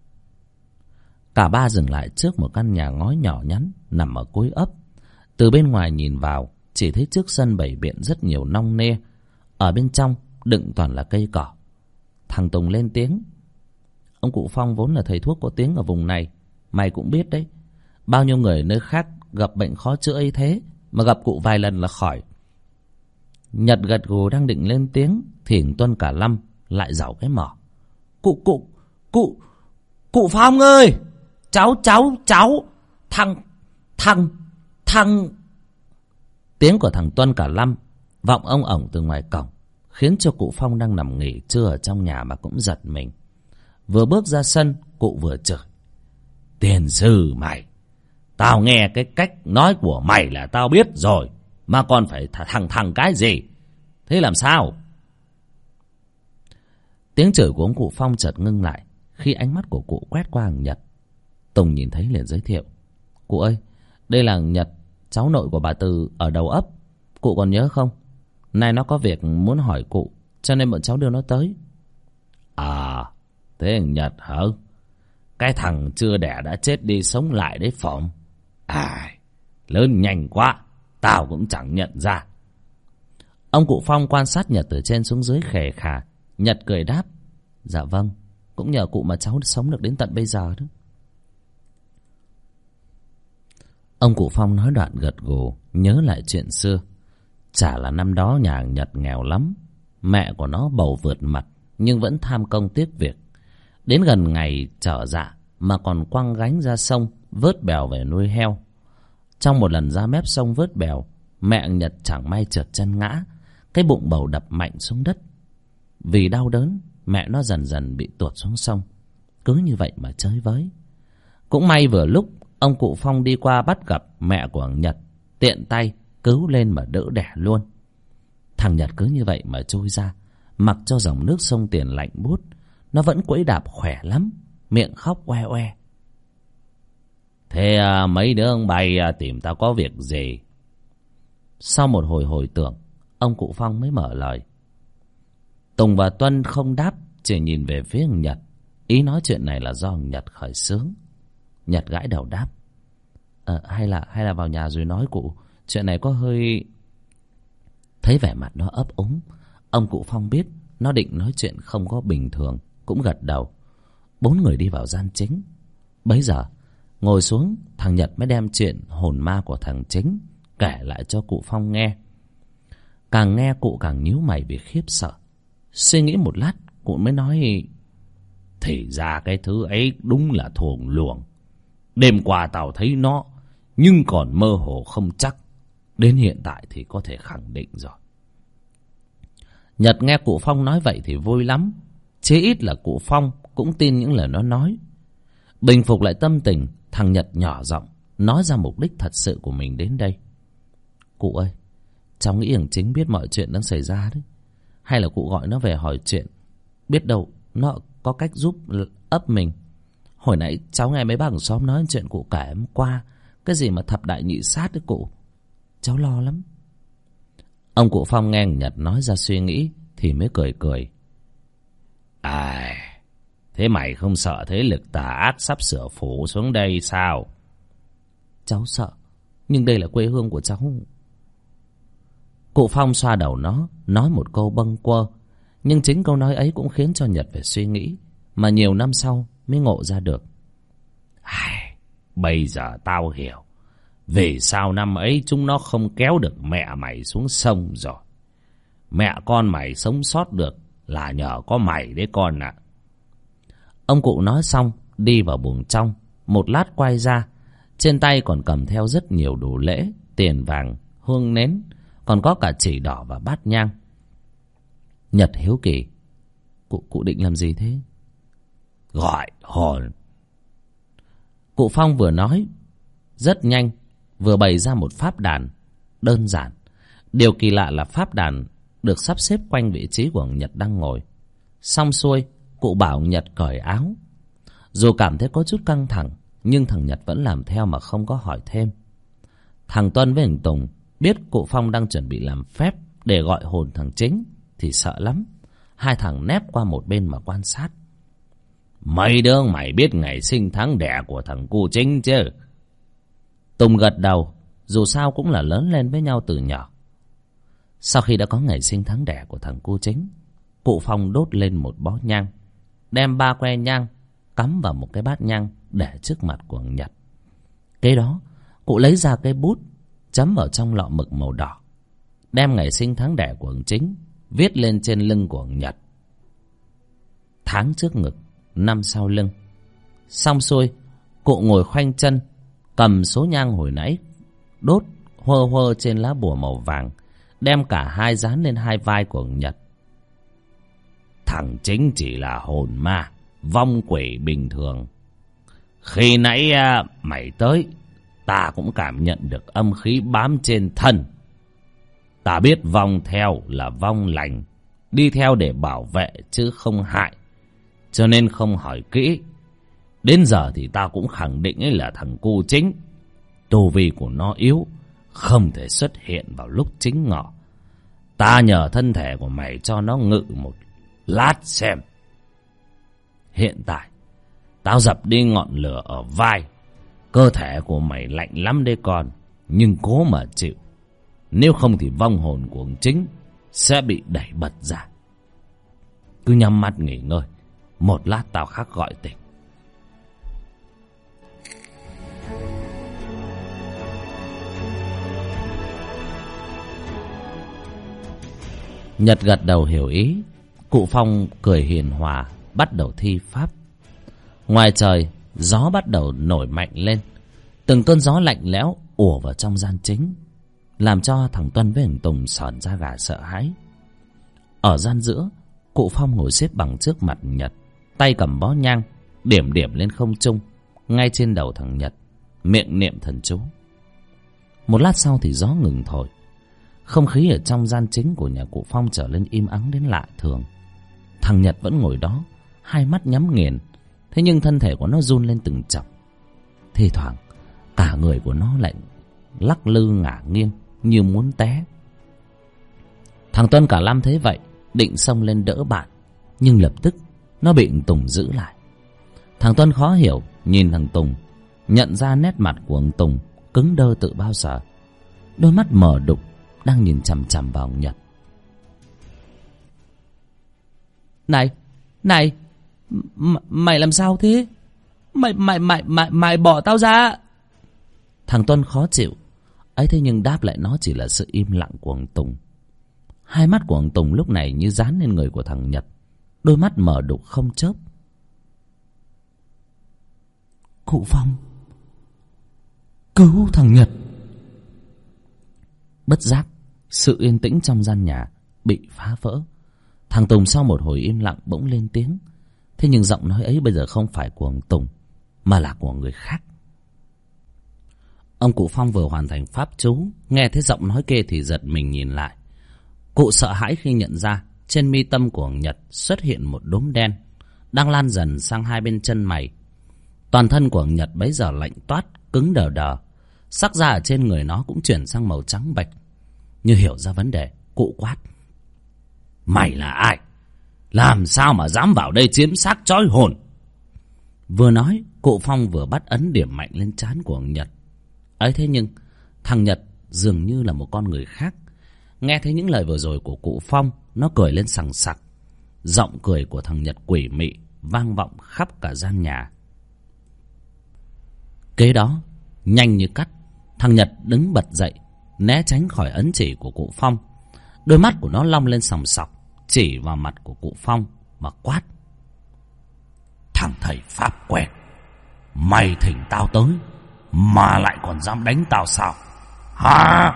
Cả ba dừng lại trước một căn nhà ngói nhỏ nhắn nằm ở cuối ấp. Từ bên ngoài nhìn vào, chỉ thấy trước sân bày biện rất nhiều nong nê. Ở bên trong đựng toàn là cây cỏ. Thằng Tùng lên tiếng. Ông cụ Phong vốn là thầy thuốc có tiếng ở vùng này. Mày cũng biết đấy. Bao nhiêu người nơi khác gặp bệnh khó chữa ấy thế, mà gặp cụ vài lần là khỏi. Nhật gật gù đang định lên tiếng thì Tuân cả Lâm lại giảo cái mỏ. Cụ cụ cụ cụ Phong ơi, cháu cháu cháu thằng thằng thằng tiếng của thằng Tuân cả Lâm vọng ông ổng từ ngoài cổng, khiến cho cụ Phong đang nằm nghỉ trưa ở trong nhà mà cũng giật mình. Vừa bước ra sân, cụ vừa chửi. Tiền sư mày, tao nghe cái cách nói của mày là tao biết rồi, mà còn phải thằng thằng cái gì? Thế làm sao? Tiếng chửi của ông cụ Phong chợt ngưng lại khi ánh mắt của cụ quét qua thằng Nhật. Tùng nhìn thấy liền giới thiệu. Cụ ơi, đây là thằng Nhật, cháu nội của bà Từ ở đầu ấp. Cụ còn nhớ không? Nay nó có việc muốn hỏi cụ, cho nên bọn cháu đưa nó tới. À, thế thằng Nhật hả? Cái thằng chưa đẻ đã chết đi sống lại đấy phỏng. À, lớn nhanh quá, tao cũng chẳng nhận ra. Ông cụ Phong quan sát Nhật từ trên xuống dưới khề khà. Nhật cười đáp. Dạ vâng, cũng nhờ cụ mà cháu sống được đến tận bây giờ đó. Ông cụ Phong nói đoạn gật gù, nhớ lại chuyện xưa. Chả là năm đó nhà Nhật nghèo lắm. Mẹ của nó bầu vượt mặt, nhưng vẫn tham công tiếc việc. Đến gần ngày trở dạ mà còn quăng gánh ra sông vớt bèo về nuôi heo. Trong một lần ra mép sông vớt bèo, mẹ Nhật chẳng may trượt chân ngã, cái bụng bầu đập mạnh xuống đất. Vì đau đớn, mẹ nó dần dần bị tuột xuống sông. Cứ như vậy mà chơi với. Cũng may vừa lúc ông cụ Phong đi qua bắt gặp mẹ của thằng Nhật, tiện tay cứu lên mà đỡ đẻ luôn. Thằng Nhật cứ như vậy mà trôi ra, mặc cho dòng nước sông Tiền lạnh buốt. Nó vẫn quẫy đạp khỏe lắm, miệng khóc oe oe. Thế à, mấy đứa ông bay à, tìm tao có việc gì? Sau một hồi hồi tưởng, ông cụ Phong mới mở lời. Tùng và Tuân không đáp, chỉ nhìn về phía thằng Nhật. Ý nói chuyện này là do thằng Nhật khởi xướng. Nhật gãi đầu đáp. À, hay là hay là vào nhà rồi nói cụ. Chuyện này có hơi... Thấy vẻ mặt nó ấp úng, ông cụ Phong biết nó định nói chuyện không có bình thường, cũng gật đầu. Bốn người đi vào gian chính. Bấy giờ ngồi xuống, thằng Nhật mới đem chuyện hồn ma của thằng Chính kể lại cho cụ Phong nghe. Càng nghe cụ càng nhíu mày vì khiếp sợ. Suy nghĩ một lát, cụ mới nói. Thì ra cái thứ ấy đúng là thuồng luồng. Đêm qua tao thấy nó, nhưng còn mơ hồ không chắc. Đến hiện tại thì có thể khẳng định rồi. Nhật nghe cụ Phong nói vậy thì vui lắm. Chí ít là cụ Phong cũng tin những lời nó nói. Bình phục lại tâm tình, thằng Nhật nhỏ giọng nói ra mục đích thật sự của mình đến đây. Cụ ơi, cháu nghĩ thằng Chính biết mọi chuyện đang xảy ra đấy. Hay là cụ gọi nó về hỏi chuyện, biết đâu nó có cách giúp ấp mình. Hồi nãy cháu nghe mấy bác xóm nói chuyện cụ kể hôm qua, cái gì mà thập đại nhị sát đấy cụ. Cháu lo lắm. Ông cụ Phong nghe Nhật nói ra suy nghĩ thì mới cười cười. À, thế mày không sợ thế lực tà ác sắp sửa phủ xuống đây sao? Cháu sợ, nhưng đây là quê hương của cháu. Cụ Phong xoa đầu nó, nói một câu bâng quơ. Nhưng chính câu nói ấy cũng khiến cho Nhật phải suy nghĩ, mà nhiều năm sau mới ngộ ra được. Ai, bây giờ tao hiểu vì sao năm ấy chúng nó không kéo được mẹ mày xuống sông rồi. Mẹ con mày sống sót được là nhờ có mày đấy con ạ. À. Ông cụ nói xong đi vào buồng trong. Một lát quay ra, trên tay còn cầm theo rất nhiều đồ lễ, tiền vàng, hương nến, còn có cả chỉ đỏ và bát nhang. Nhật hiếu kỳ. Cụ, cụ định làm gì thế? Gọi hồn. Cụ Phong vừa nói rất nhanh, vừa bày ra một pháp đàn đơn giản. Điều kỳ lạ là pháp đàn được sắp xếp quanh vị trí của thằng Nhật đang ngồi. Xong xuôi, cụ bảo Nhật cởi áo. Dù cảm thấy có chút căng thẳng, nhưng thằng Nhật vẫn làm theo mà không có hỏi thêm. Thằng Tuân với thằng Tùng biết cụ Phong đang chuẩn bị làm phép để gọi hồn thằng Chính thì sợ lắm. Hai thằng nép qua một bên mà quan sát. Mấy đứa mày biết ngày sinh tháng đẻ của thằng cu Chính chứ? Tùng gật đầu, dù sao cũng là lớn lên với nhau từ nhỏ. Sau khi đã có ngày sinh tháng đẻ của thằng cu Chính, cụ Phong đốt lên một bó nhang, đem ba que nhang cắm vào một cái bát nhang để trước mặt của thằng Nhật. Kế đó, cụ lấy ra cái bút chấm ở trong lọ mực màu đỏ, đem ngày sinh tháng đẻ của thằng Chính viết lên trên lưng của thằng Nhật. Tháng trước ngực, năm sau lưng. Xong xuôi, cụ ngồi khoanh chân, cầm số nhang hồi nãy đốt huơ huơ trên lá bùa màu vàng, đem cả hai dán lên hai vai của thằng Nhật. Thằng Chính chỉ là hồn ma, vong quỷ bình thường. Khi nãy à, mày tới, ta cũng cảm nhận được âm khí bám trên thân. Ta biết vong theo là vong lành, đi theo để bảo vệ chứ không hại, cho nên không hỏi kỹ. Đến giờ thì ta cũng khẳng định ấy là thằng cu Chính. Tu vi của nó yếu, không thể xuất hiện vào lúc chính ngọ. Ta nhờ thân thể của mày cho nó ngự một lát xem. Hiện tại, tao dập đi ngọn lửa ở vai. Cơ thể của mày lạnh lắm đấy con, nhưng cố mà chịu. Nếu không thì vong hồn của ông Chính sẽ bị đẩy bật ra. Cứ nhắm mắt nghỉ ngơi, một lát tao khắc gọi tỉnh. Nhật gật đầu hiểu ý. Cụ Phong cười hiền hòa, bắt đầu thi pháp. Ngoài trời, gió bắt đầu nổi mạnh lên. Từng cơn gió lạnh lẽo ùa vào trong gian chính, làm cho thằng Tuân với thằng Tùng sởn da gà sợ hãi. Ở gian giữa, cụ Phong ngồi xếp bằng trước mặt Nhật, tay cầm bó nhang, điểm điểm lên không trung, ngay trên đầu thằng Nhật, miệng niệm thần chú. Một lát sau thì gió ngừng thổi. Không khí ở trong gian chính của nhà cụ Phong trở lên im ắng đến lạ thường. Thằng Nhật vẫn ngồi đó, hai mắt nhắm nghiền, thế nhưng thân thể của nó run lên từng chập. Thi thoảng, cả người của nó lại lắc lư ngả nghiêng như muốn té. Thằng Tuân cả Lam thấy vậy, định xông lên đỡ bạn, nhưng lập tức nó bị thằng Tùng giữ lại. Thằng Tuân khó hiểu nhìn thằng Tùng, nhận ra nét mặt của thằng Tùng cứng đơ tự bao giờ. Đôi mắt mở đục đang nhìn chằm chằm vào Nhật. Này, này, m- mày làm sao thế? Mày, mày, mày, mày, mày bỏ tao ra. Thằng Tuân khó chịu. Ấy thế nhưng đáp lại nó chỉ là sự im lặng của thằng Tùng. Hai mắt của thằng Tùng lúc này như dán lên người của thằng Nhật, đôi mắt mở đục không chớp. Cụ Phong, cứu thằng Nhật. Bất giác, sự yên tĩnh trong gian nhà bị phá vỡ. Thằng Tùng sau một hồi im lặng bỗng lên tiếng. Thế nhưng giọng nói ấy bây giờ không phải của thằng Tùng, mà là của người khác. Ông cụ Phong vừa hoàn thành pháp chú, nghe thấy giọng nói kia thì giật mình nhìn lại. Cụ sợ hãi khi nhận ra trên mi tâm của thằng Nhật xuất hiện một đốm đen, đang lan dần sang hai bên chân mày. Toàn thân của thằng Nhật bấy giờ lạnh toát, cứng đờ đờ. Sắc da ở trên người nó cũng chuyển sang màu trắng bệch. Như hiểu ra vấn đề, cụ quát: Mày là ai? Làm sao mà dám vào đây chiếm xác trói hồn? Vừa nói, cụ Phong vừa bắt ấn điểm mạnh lên trán của thằng Nhật. Ấy thế nhưng thằng Nhật dường như là một con người khác. Nghe thấy những lời vừa rồi của cụ Phong, nó cười lên sằng sặc. Giọng cười của thằng Nhật quỷ mị vang vọng khắp cả gian nhà. Kế đó, nhanh như cắt, thằng Nhật đứng bật dậy, né tránh khỏi ấn chỉ của cụ Phong. Đôi mắt của nó long lên sòng sọc, chỉ vào mặt của cụ Phong mà quát: Thằng thầy pháp quen, mày thỉnh tao tới mà lại còn dám đánh tao sao? Hả?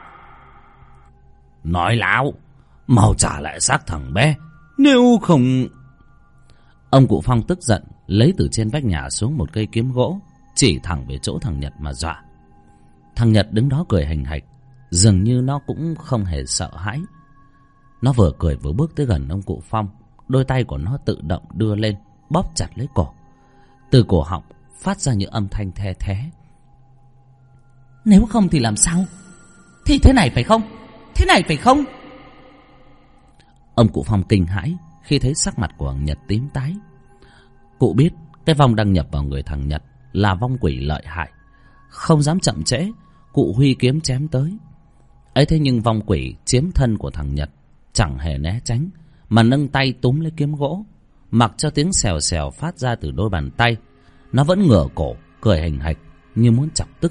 Nói láo, mau trả lại xác thằng bé, nếu không... Ông cụ Phong tức giận lấy từ trên vách nhà xuống một cây kiếm gỗ, chỉ thẳng về chỗ thằng Nhật mà dọa. Thằng Nhật đứng đó cười hành hạch, dường như nó cũng không hề sợ hãi. Nó vừa cười vừa bước tới gần ông cụ Phong. Đôi tay của nó tự động đưa lên, bóp chặt lấy cổ. Từ cổ họng phát ra những âm thanh the thé. Nếu không thì làm sao? Thì thế này phải không? Thế này phải không? Ông cụ Phong kinh hãi khi thấy sắc mặt của thằng Nhật tím tái. Cụ biết cái vong đang nhập vào người thằng Nhật là vong quỷ lợi hại. Không dám chậm trễ, cụ huy kiếm chém tới. Ấy thế nhưng vong quỷ chiếm thân của thằng Nhật chẳng hề né tránh, mà nâng tay túm lấy kiếm gỗ. Mặc cho tiếng xèo xèo phát ra từ đôi bàn tay, nó vẫn ngửa cổ cười hành hạch như muốn chọc tức.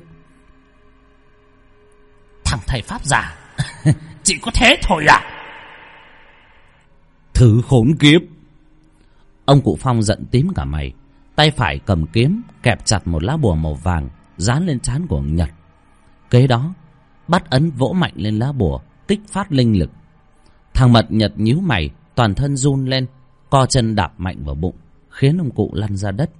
Thằng thầy pháp già chỉ có thế thôi à? Thứ khốn kiếp! Ông cụ Phong giận tím cả mày. Tay phải cầm kiếm kẹp chặt một lá bùa màu vàng dán lên trán của ông Nhật. Kế đó bắt ấn vỗ mạnh lên lá bùa, kích phát linh lực. Thằng Mật Nhật nhíu mày, toàn thân run lên, co chân đạp mạnh vào bụng, khiến ông cụ lăn ra đất.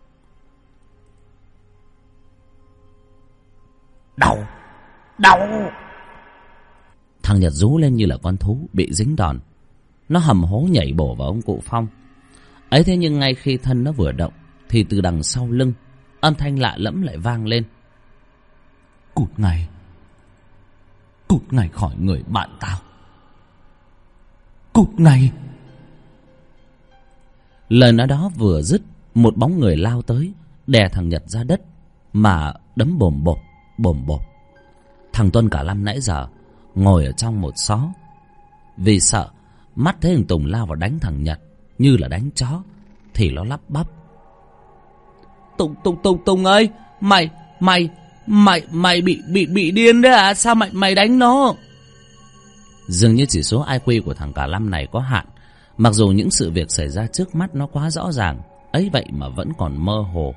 Đau! Đau! Thằng Nhật rú lên như là con thú bị dính đòn. Nó hầm hố nhảy bổ vào ông cụ Phong. Ấy thế nhưng ngay khi thân nó vừa động thì từ đằng sau lưng âm thanh lạ lẫm lại vang lên. Cút ngay! Cút ngay khỏi người bạn tao! Cút ngay! Lời nói đó vừa dứt, một bóng người lao tới, đè thằng Nhật ra đất mà đấm bồm bộp, bồm bộp. Thằng Tuân cả Lâm nãy giờ ngồi ở trong một xó, vì sợ mắt thấy thằng Tùng lao vào đánh thằng Nhật như là đánh chó, thì nó lắp bắp. Tùng, Tùng, Tùng, Tùng ơi! Mày, mày, mày, mày bị, bị, bị điên đấy à? Sao mày, mày đánh nó? Dường như chỉ số i kiu của thằng cả Lâm này có hạn. Mặc dù những sự việc xảy ra trước mắt nó quá rõ ràng, ấy vậy mà vẫn còn mơ hồ.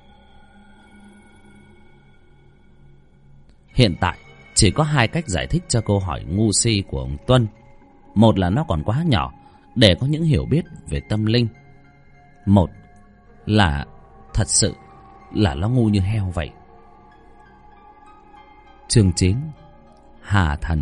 Hiện tại chỉ có hai cách giải thích cho câu hỏi ngu si của ông Tuân. Một là nó còn quá nhỏ để có những hiểu biết về tâm linh. Một là thật sự là nó ngu như heo vậy. Chương chín: Hà Thần.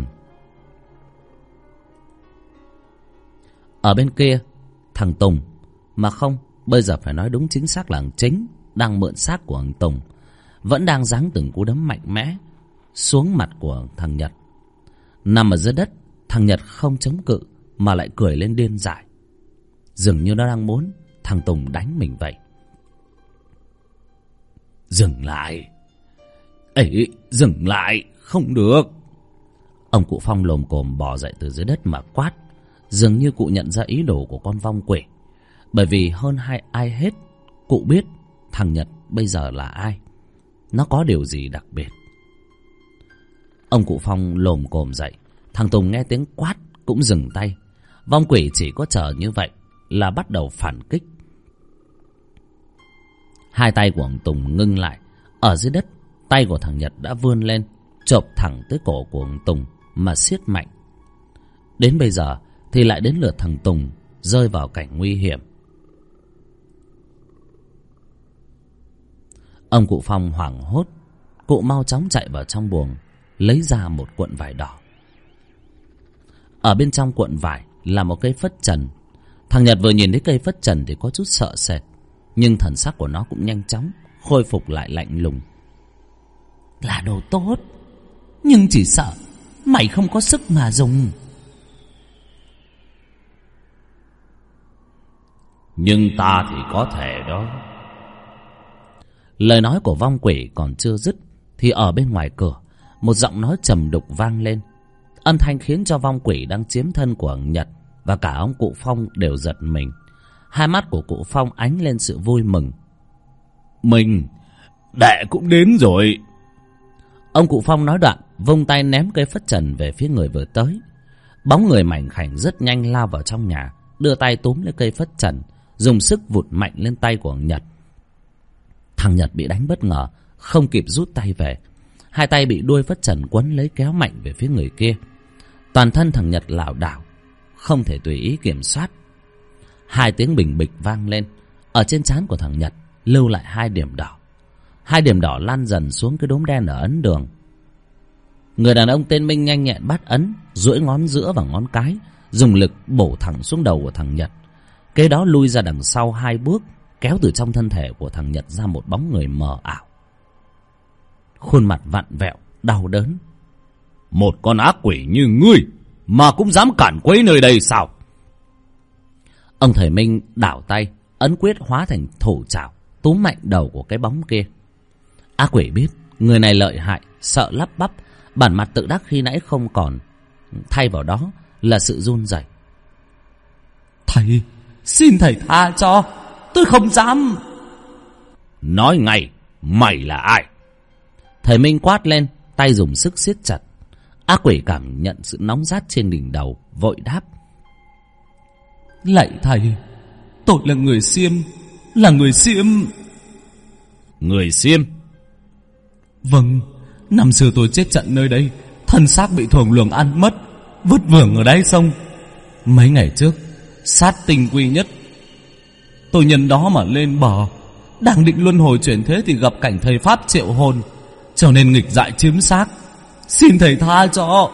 Ở bên kia, thằng Tùng, mà không, bây giờ phải nói đúng chính xác là thằng Chính đang mượn xác của thằng Tùng, vẫn đang giáng từng cú đấm mạnh mẽ xuống mặt của thằng Nhật. Nằm ở dưới đất, thằng Nhật không chống cự mà lại cười lên điên dại, dường như nó đang muốn thằng Tùng đánh mình vậy. Dừng lại! Ấy, dừng lại! Không được! Ông cụ Phong lồm cồm bò dậy từ dưới đất mà quát. Dường như cụ nhận ra ý đồ của con vong quỷ. Bởi vì hơn hai ai hết, cụ biết thằng Nhật bây giờ là ai, nó có điều gì đặc biệt. Ông cụ Phong lồm cồm dậy. Thằng Tùng nghe tiếng quát cũng dừng tay. Vong quỷ chỉ có chờ như vậy là bắt đầu phản kích. Hai tay của ông Tùng ngưng lại. Ở dưới đất, tay của thằng Nhật đã vươn lên, chộp thẳng tới cổ của ông Tùng mà siết mạnh. Đến bây giờ thì lại đến lượt thằng Tùng rơi vào cảnh nguy hiểm. Ông cụ Phong hoảng hốt. Cụ mau chóng chạy vào trong buồng, lấy ra một cuộn vải đỏ. Ở bên trong cuộn vải là một cây phất trần. Thằng Nhật vừa nhìn thấy cây phất trần thì có chút sợ sệt, nhưng thần sắc của nó cũng nhanh chóng khôi phục lại lạnh lùng. Là đồ tốt, nhưng chỉ sợ mày không có sức mà dùng. Nhưng ta thì có thể đó. Lời nói của vong quỷ còn chưa dứt thì ở bên ngoài cửa, một giọng nói trầm đục vang lên. Âm thanh khiến cho vong quỷ đang chiếm thân của ông Nhật và cả ông cụ Phong đều giật mình. Hai mắt của cụ Phong ánh lên sự vui mừng. Mình, đệ cũng đến rồi. Ông cụ Phong nói đoạn, vung tay ném cây phất trần về phía người vừa tới. Bóng người mảnh khảnh rất nhanh lao vào trong nhà, đưa tay túm lấy cây phất trần, dùng sức vụt mạnh lên tay của ông Nhật. Thằng Nhật bị đánh bất ngờ, không kịp rút tay về. Hai tay bị đuôi phất trần quấn lấy kéo mạnh về phía người kia. Toàn thân thằng Nhật lảo đảo, không thể tùy ý kiểm soát. Hai tiếng bình bịch vang lên. Ở trên trán của thằng Nhật lưu lại hai điểm đỏ. Hai điểm đỏ lan dần xuống cái đốm đen ở ấn đường. Người đàn ông tên Minh nhanh nhẹn bắt ấn, duỗi ngón giữa và ngón cái, dùng lực bổ thẳng xuống đầu của thằng Nhật. Kế đó lui ra đằng sau hai bước, kéo từ trong thân thể của thằng Nhật ra một bóng người mờ ảo, khuôn mặt vặn vẹo đau đớn. Một con ác quỷ như ngươi mà cũng dám cản quấy nơi đây sao? Ông thầy Minh đảo tay, ấn quyết hóa thành thủ trảo, túm mạnh đầu của cái bóng kia. Ác quỷ biết người này lợi hại, sợ lắp bắp, bản mặt tự đắc khi nãy không còn, thay vào đó là sự run rẩy. Thầy, xin thầy tha cho, tôi không dám. Nói ngay, mày là ai? Thầy Minh quát lên, tay dùng sức siết chặt. Ác quỷ cảm nhận sự nóng rát trên đỉnh đầu, vội đáp. Lạy thầy, tôi là người Xiêm, là người Xiêm. Người Xiêm? Vâng, năm xưa tôi chết trận nơi đây, thân xác bị thuồng luồng ăn mất, vứt vưởng ở đáy sông. Mấy ngày trước, sát tinh quy nhất, tôi nhân đó mà lên bờ, đang định luân hồi chuyển thế thì gặp cảnh thầy pháp triệu hồn, cho nên nghịch dại chiếm xác. Xin thầy tha cho.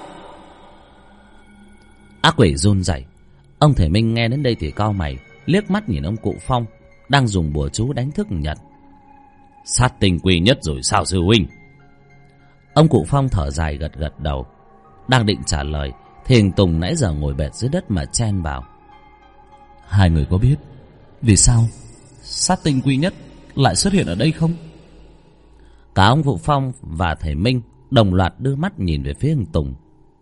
Ác quỷ run rẩy. Ông thầy Minh nghe đến đây thì cau mày, liếc mắt nhìn ông cụ Phong đang dùng bùa chú đánh thức Nhật. Sát tinh quy nhất rồi sao sư huynh? Ông cụ Phong thở dài gật gật đầu. Đang định trả lời thì hình Tùng nãy giờ ngồi bệt dưới đất mà chen vào. Hai người có biết vì sao sát tinh quy nhất lại xuất hiện ở đây không? Cả ông cụ Phong và thầy Minh đồng loạt đưa mắt nhìn về phía hình Tùng.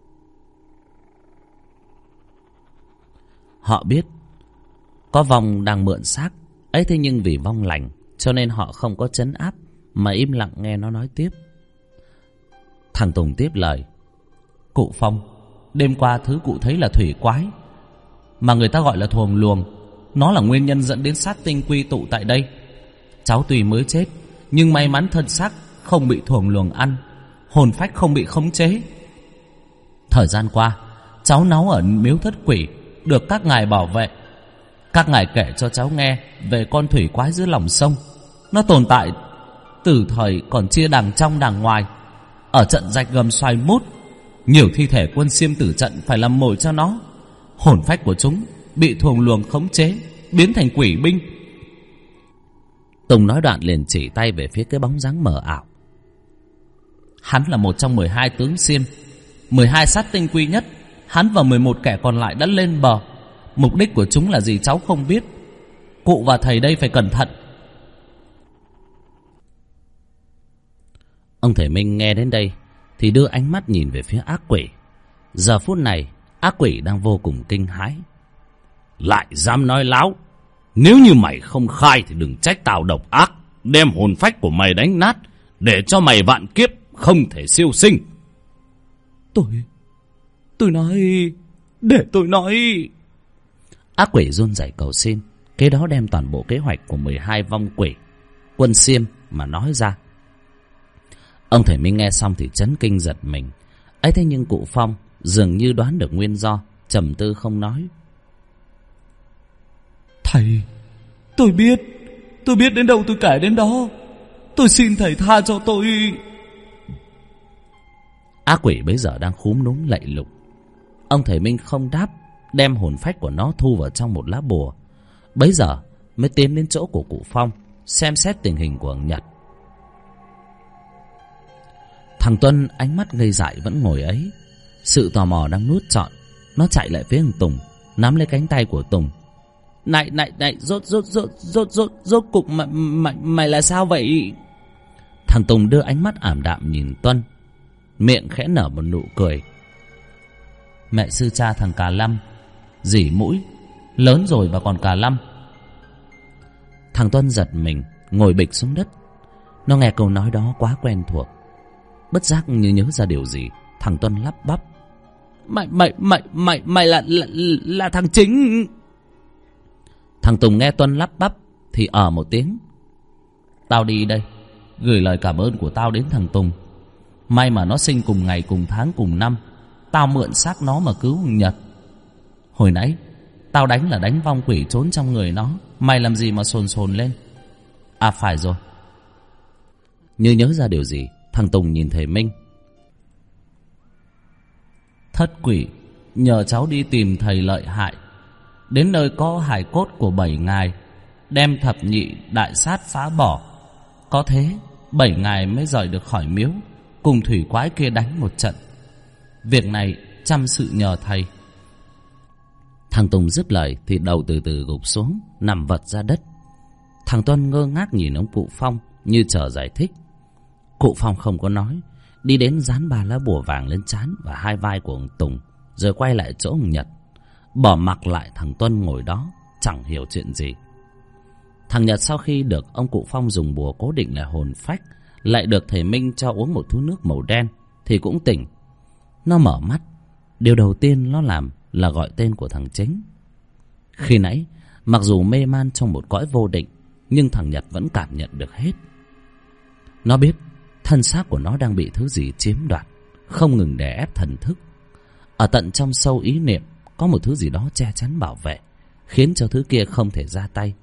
Họ biết có vong đang mượn xác ấy, thế nhưng vì vong lành cho nên họ không có trấn áp mà im lặng nghe nó nói tiếp. Thằng Tùng tiếp lời. Cụ Phong, đêm qua thứ cụ thấy là thủy quái, mà người ta gọi là thuồng luồng. Nó là nguyên nhân dẫn đến sát tinh quy tụ tại đây. Cháu tuy mới chết, nhưng may mắn thân xác không bị thuồng luồng ăn, hồn phách không bị khống chế. Thời gian qua, cháu náu ở miếu thất quỷ, được các ngài bảo vệ. Các ngài kể cho cháu nghe về con thủy quái dưới lòng sông. Nó tồn tại từ thời còn chia đằng trong đằng ngoài. Ở trận rạch gầm Xoài Mút, nhiều thi thể quân Xiêm tử trận phải làm mồi cho nó. Hồn phách của chúng bị thuồng luồng khống chế, biến thành quỷ binh. Tùng nói đoạn liền chỉ tay về phía cái bóng dáng mờ ảo. Hắn là một trong mười hai tướng Xiêm, mười hai sát tinh quy nhất. Hắn và mười một kẻ còn lại đã lên bờ. Mục đích của chúng là gì cháu không biết. Cụ và thầy đây phải cẩn thận. Ông thầy Minh nghe đến đây thì đưa ánh mắt nhìn về phía ác quỷ. Giờ phút này ác quỷ đang vô cùng kinh hãi. Lại dám nói láo. Nếu như mày không khai thì đừng trách tao độc ác, đem hồn phách của mày đánh nát, để cho mày vạn kiếp không thể siêu sinh. Tôi Tôi nói, để tôi nói. Ác quỷ run rẩy cầu xin, kế đó đem toàn bộ kế hoạch của mười hai vong quỷ quân Xiêm mà nói ra. Ông thầy Minh nghe xong thì chấn kinh giật mình. Ấy thế nhưng cụ Phong dường như đoán được nguyên do, trầm tư không nói. Thầy, tôi biết, tôi biết đến đâu tôi kể đến đó. Tôi xin thầy tha cho tôi. Ác quỷ bấy giờ đang khúm núm lạy lục. Ông thầy Minh không đáp, đem hồn phách của nó thu vào trong một lá bùa. Bấy giờ mới tiến đến chỗ của cụ Phong, xem xét tình hình của ông Nhật. Thằng Tuân ánh mắt ngây dại vẫn ngồi ấy. Sự tò mò đang nuốt trọn. Nó chạy lại phía thằng Tùng, nắm lấy cánh tay của Tùng. Này này này, rốt rốt rốt rốt rốt rốt cục mày, mày, mày là sao vậy? Thằng Tùng đưa ánh mắt ảm đạm nhìn Tuân, miệng khẽ nở một nụ cười. Mẹ sư cha thằng Cà Lâm, dỉ mũi, lớn rồi mà còn Cà Lâm. Thằng Tuân giật mình, ngồi bịch xuống đất. Nó nghe câu nói đó quá quen thuộc. Bất giác như nhớ ra điều gì, thằng Tuân lắp bắp. Mày, mày, mày, mày, mày là, là, là thằng Chính. Thằng Tùng nghe Tuân lắp bắp thì ờ một tiếng. Tao đi đây, gửi lời cảm ơn của tao đến thằng Tùng. May mà nó sinh cùng ngày, cùng tháng, cùng năm. Tao mượn xác nó mà cứu thằng Nhật. Hồi nãy tao đánh là đánh vong quỷ trốn trong người nó. Mày làm gì mà sồn sồn lên? À phải rồi, Như nhớ ra điều gì, thằng Tùng nhìn thầy Minh. Thất quỷ nhờ cháu đi tìm thầy lợi hại, đến nơi có hài cốt của bảy ngài, đem thập nhị đại sát phá bỏ. Có thế bảy ngài mới rời được khỏi miếu, cùng thủy quái kia đánh một trận. Việc này chăm sự nhờ thầy. Thằng Tùng dứt lời thì đầu từ từ gục xuống, nằm vật ra đất. Thằng Tuân ngơ ngác nhìn ông cụ Phong như chờ giải thích. Cụ Phong không có nói, đi đến dán ba lá bùa vàng lên trán và hai vai của ông Tùng, rồi quay lại chỗ ông Nhật, bỏ mặc lại thằng Tuân ngồi đó chẳng hiểu chuyện gì. Thằng Nhật sau khi được ông cụ Phong dùng bùa cố định lại hồn phách, lại được thầy Minh cho uống một thứ nước màu đen, thì cũng tỉnh. Nó mở mắt, điều đầu tiên nó làm là gọi tên của thằng Chính. Khi nãy mặc dù mê man trong một cõi vô định, nhưng thằng Nhật vẫn cảm nhận được hết. Nó biết thân xác của nó đang bị thứ gì chiếm đoạt, không ngừng đè ép thần thức. Ở tận trong sâu ý niệm có một thứ gì đó che chắn bảo vệ, khiến cho thứ kia không thể ra tay.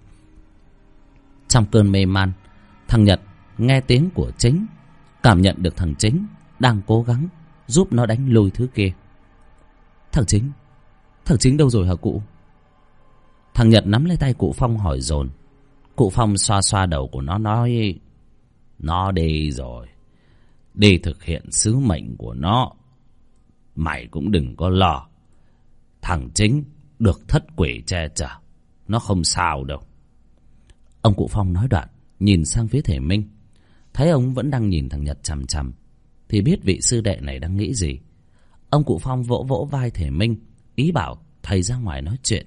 Trong cơn mê man, thằng Nhật nghe tiếng của Chính, cảm nhận được thằng Chính đang cố gắng giúp nó đánh lui thứ kia. Thằng Chính, thằng Chính đâu rồi hả cụ? Thằng Nhật nắm lấy tay cụ Phong hỏi dồn. Cụ Phong xoa xoa đầu của nó nói: Nó đi rồi, đi thực hiện sứ mệnh của nó. Mày cũng đừng có lo, thằng Chính được thất quỷ che chở, nó không sao đâu. Ông cụ Phong nói đoạn, nhìn sang phía thầy Minh. Thấy ông vẫn đang nhìn thằng Nhật chằm chằm, thì biết vị sư đệ này đang nghĩ gì. Ông cụ Phong vỗ vỗ vai thầy Minh, ý bảo thầy ra ngoài nói chuyện.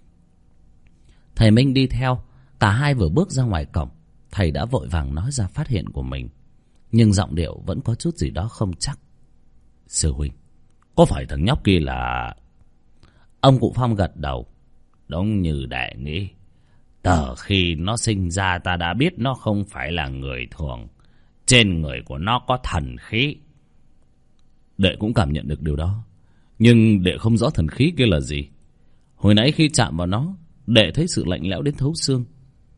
Thầy Minh đi theo. Cả hai vừa bước ra ngoài cổng, thầy đã vội vàng nói ra phát hiện của mình, nhưng giọng điệu vẫn có chút gì đó không chắc. Sư huynh, có phải thằng nhóc kia là... Ông cụ Phong gật đầu. Đúng như đệ nghĩ. Từ khi nó sinh ra ta đã biết nó không phải là người thường. Trên người của nó có thần khí. Đệ cũng cảm nhận được điều đó, nhưng đệ không rõ thần khí kia là gì. Hồi nãy khi chạm vào nó, đệ thấy sự lạnh lẽo đến thấu xương.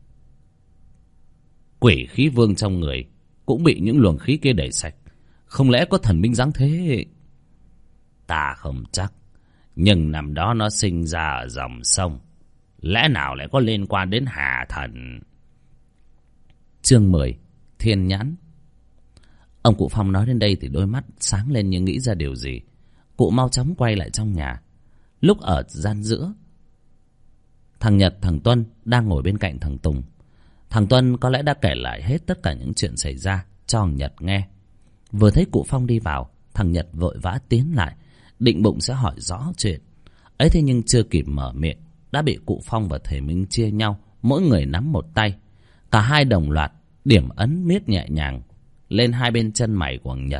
Quỷ khí vương trong người cũng bị những luồng khí kia đẩy sạch. Không lẽ có thần minh giáng thế? Ta không chắc, nhưng năm đó nó sinh ra ở dòng sông, lẽ nào lại có liên quan đến hà thần? Chương mười, Thiên Nhãn. Ông cụ Phong nói đến đây thì đôi mắt sáng lên như nghĩ ra điều gì. Cụ mau chóng quay lại trong nhà. Lúc ở gian giữa, thằng Nhật, thằng Tuân đang ngồi bên cạnh thằng Tùng. Thằng Tuân có lẽ đã kể lại hết tất cả những chuyện xảy ra cho thằng Nhật nghe. Vừa thấy cụ Phong đi vào, thằng Nhật vội vã tiến lại, định bụng sẽ hỏi rõ chuyện ấy. Thế nhưng chưa kịp mở miệng đã bị cụ Phong và thầy Minh chia nhau, mỗi người nắm một tay. Cả hai đồng loạt điểm ấn miết nhẹ nhàng lên hai bên chân mày của thằng Nhật.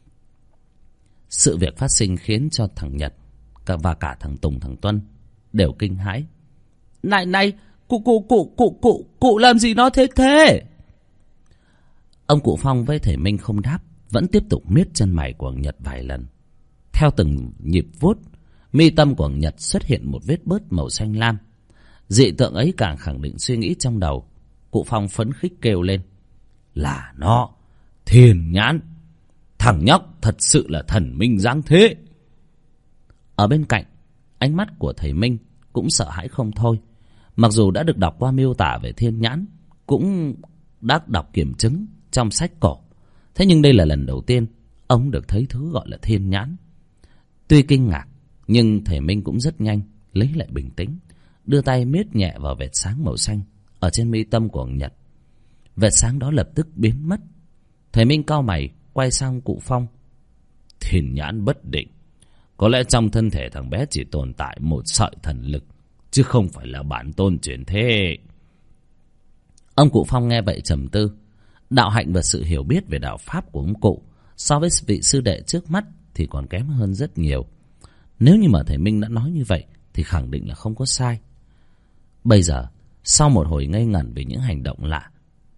Sự việc phát sinh khiến cho thằng Nhật và cả thằng Tùng, thằng Tuân đều kinh hãi. Này này, cụ cụ cụ cụ cụ cụ làm gì nó thế thế? Ông cụ Phong với thầy Minh không đáp, vẫn tiếp tục miết chân mày của thằng Nhật vài lần. Theo từng nhịp vuốt, mi tâm của thằng Nhật xuất hiện một vết bớt màu xanh lam. Dị tượng ấy càng khẳng định suy nghĩ trong đầu. Cụ Phong phấn khích kêu lên: Là nó, Thiên Nhãn. Thằng nhóc thật sự là thần minh giáng thế. Ở bên cạnh, ánh mắt của thầy Minh cũng sợ hãi không thôi. Mặc dù đã được đọc qua miêu tả về Thiên Nhãn, cũng đã đọc kiểm chứng trong sách cổ, thế nhưng đây là lần đầu tiên ông được thấy thứ gọi là Thiên Nhãn. Tuy kinh ngạc, nhưng thầy Minh cũng rất nhanh lấy lại bình tĩnh, đưa tay miết nhẹ vào vệt sáng màu xanh ở trên mi tâm của ông Nhật. Vệt sáng đó lập tức biến mất. Thầy Minh cau mày quay sang cụ Phong: Thiên Nhãn bất định, có lẽ trong thân thể thằng bé chỉ tồn tại một sợi thần lực, chứ không phải là bản tôn chuyển thế. Ông cụ Phong nghe vậy trầm tư. Đạo hạnh và sự hiểu biết về đạo pháp của ông cụ so với vị sư đệ trước mắt thì còn kém hơn rất nhiều. Nếu như mà thầy Minh đã nói như vậy thì khẳng định là không có sai. Bây giờ, sau một hồi ngây ngẩn vì những hành động lạ,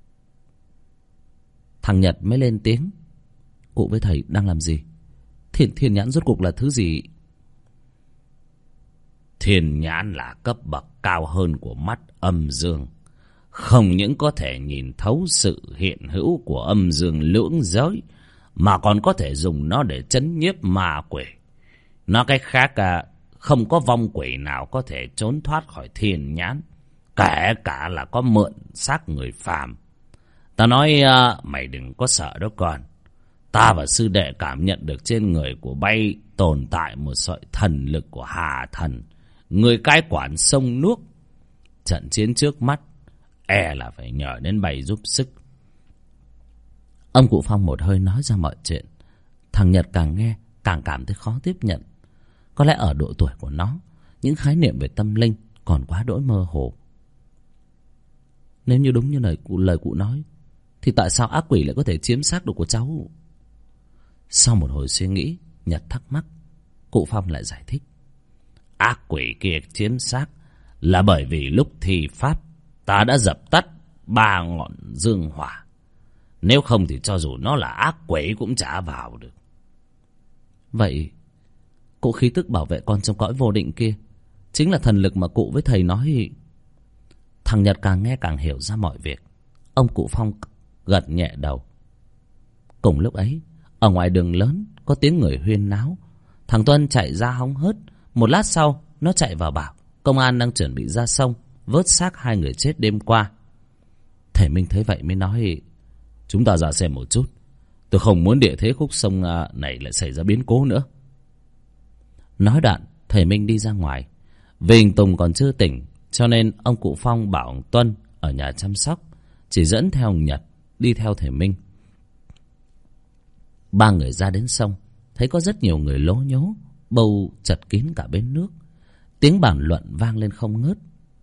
thằng Nhật mới lên tiếng: Cụ với thầy đang làm gì? Thiên, thiên nhãn rốt cuộc là thứ gì? Thiên nhãn là cấp bậc cao hơn của mắt âm dương, không những có thể nhìn thấu sự hiện hữu của âm dương lưỡng giới, mà còn có thể dùng nó để trấn nhiếp ma quỷ. Nói cách khác, không có vong quỷ nào có thể trốn thoát khỏi thiên nhãn, kể cả là có mượn xác người phàm. Ta nói mày đừng có sợ đó con. Ta và sư đệ cảm nhận được trên người của bay tồn tại một sợi thần lực của Hà Thần, người cai quản sông nước. Trận chiến trước mắt e là phải nhờ đến bay giúp sức. Ông cụ Phong một hơi nói ra mọi chuyện. Thằng Nhật càng nghe càng cảm thấy khó tiếp nhận. Có lẽ ở độ tuổi của nó, những khái niệm về tâm linh còn quá đỗi mơ hồ. Nếu như đúng như lời cụ, lời cụ nói, thì tại sao ác quỷ lại có thể chiếm xác được của cháu? Sau một hồi suy nghĩ, Nhật thắc mắc. Cụ Phong lại giải thích. Ác quỷ kia chiếm xác là bởi vì lúc thi pháp ta đã dập tắt ba ngọn dương hỏa. Nếu không thì cho dù nó là ác quỷ cũng chả vào được. Vậy cụ khí tức bảo vệ con trong cõi vô định kia chính là thần lực mà cụ với thầy nói. Thằng Nhật càng nghe càng hiểu ra mọi việc. Ông cụ Phong gật nhẹ đầu. Cùng lúc ấy, ở ngoài đường lớn có tiếng người huyên náo. Thằng Tuân chạy ra hóng hớt. Một lát sau nó chạy vào bảo công an đang chuẩn bị ra sông vớt xác hai người chết đêm qua. Thầy Minh thấy vậy mới nói, chúng ta ra xem một chút. Tôi không muốn địa thế khúc sông này lại xảy ra biến cố nữa. Nói đoạn, thầy Minh đi ra ngoài. Vì anh Tùng còn chưa tỉnh, cho nên ông cụ Phong bảo ông Tuân ở nhà chăm sóc, chỉ dẫn theo ông Nhật đi theo thầy Minh. Ba người ra đến sông, thấy có rất nhiều người lố nhố, bầu chật kín cả bến nước. Tiếng bàn luận vang lên không ngớt.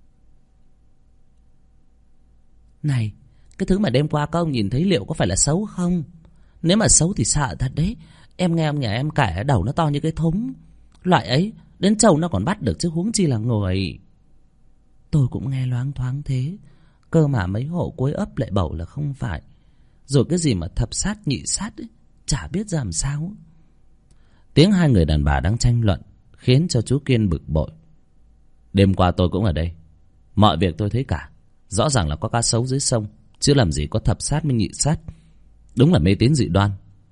Này, cái thứ mà đêm qua các ông nhìn thấy liệu có phải là xấu không? Nếu mà xấu thì sợ thật đấy. Em nghe ông nhà em kể đầu nó to như cái thúng. Loại ấy đến trâu nó còn bắt được chứ huống chi là người. Tôi cũng nghe loáng thoáng thế. Cơ mà mấy hộ cuối ấp lại bảo là không phải. Rồi cái gì mà thập sát nhị sát ấy, chả biết làm sao. Tiếng hai người đàn bà đang tranh luận khiến cho chú Kiên bực bội. Đêm qua tôi cũng ở đây, mọi việc tôi thấy cả. Rõ ràng là có cá sấu dưới sông, chứ làm gì có thập sát với nhị sát. Đúng là mê tín dị đoan.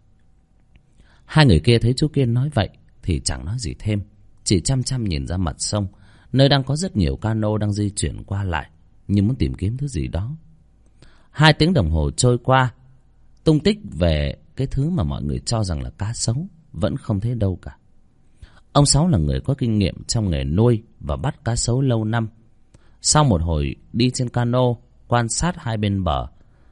Hai người kia thấy chú Kiên nói vậy thì chẳng nói gì thêm, chỉ chăm chăm nhìn ra mặt sông, nơi đang có rất nhiều cano đang di chuyển qua lại, như muốn tìm kiếm thứ gì đó. Hai tiếng đồng hồ trôi qua, tung tích về cái thứ mà mọi người cho rằng là cá sấu vẫn không thấy đâu cả. Ông Sáu là người có kinh nghiệm trong nghề nuôi và bắt cá sấu lâu năm. Sau một hồi đi trên cano quan sát hai bên bờ,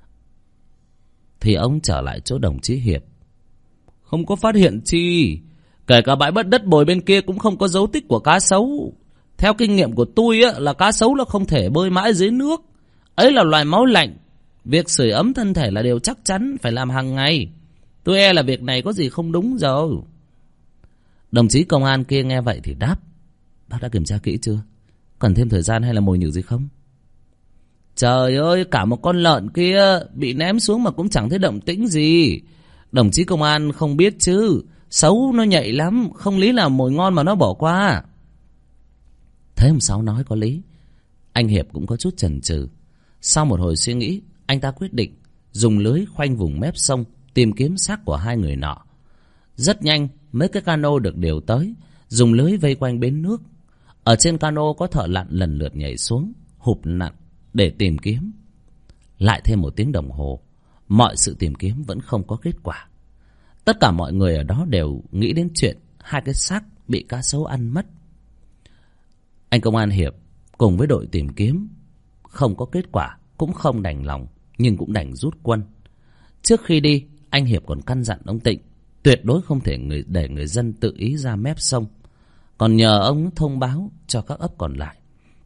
thì ông trở lại chỗ đồng chí Hiệp. Không có phát hiện chi, kể cả bãi đất bồi bên kia cũng không có dấu tích của cá sấu. Theo kinh nghiệm của tôi á, là cá sấu nó không thể bơi mãi dưới nước. Ấy là loài máu lạnh, việc sưởi ấm thân thể là điều chắc chắn phải làm hàng ngày. Tôi e là việc này có gì không đúng rồi. Đồng chí công an kia nghe vậy thì đáp, bác đã kiểm tra kỹ chưa? Cần thêm thời gian hay là mồi nhử gì không? Trời ơi, cả một con lợn kia bị ném xuống mà cũng chẳng thấy động tĩnh gì. Đồng chí công an không biết chứ, sấu nó nhạy lắm, không lý là mồi ngon mà nó bỏ qua. Thấy ông Sáu nói có lý, anh Hiệp cũng có chút chần chừ. Sau một hồi suy nghĩ, anh ta quyết định dùng lưới khoanh vùng mép sông tìm kiếm xác của hai người nọ. Rất nhanh, mấy cái cano được điều tới, dùng lưới vây quanh bến nước. Ở trên cano có thợ lặn lần lượt nhảy xuống, hụp lặn để tìm kiếm. Lại thêm một tiếng đồng hồ, mọi sự tìm kiếm vẫn không có kết quả. Tất cả mọi người ở đó đều nghĩ đến chuyện hai cái xác bị cá sấu ăn mất. Anh công an Hiệp cùng với đội tìm kiếm không có kết quả, cũng không đành lòng, nhưng cũng đành rút quân. Trước khi đi, anh Hiệp còn căn dặn ông Tịnh tuyệt đối không thể người, để người dân tự ý ra mép sông, còn nhờ ông thông báo cho các ấp còn lại.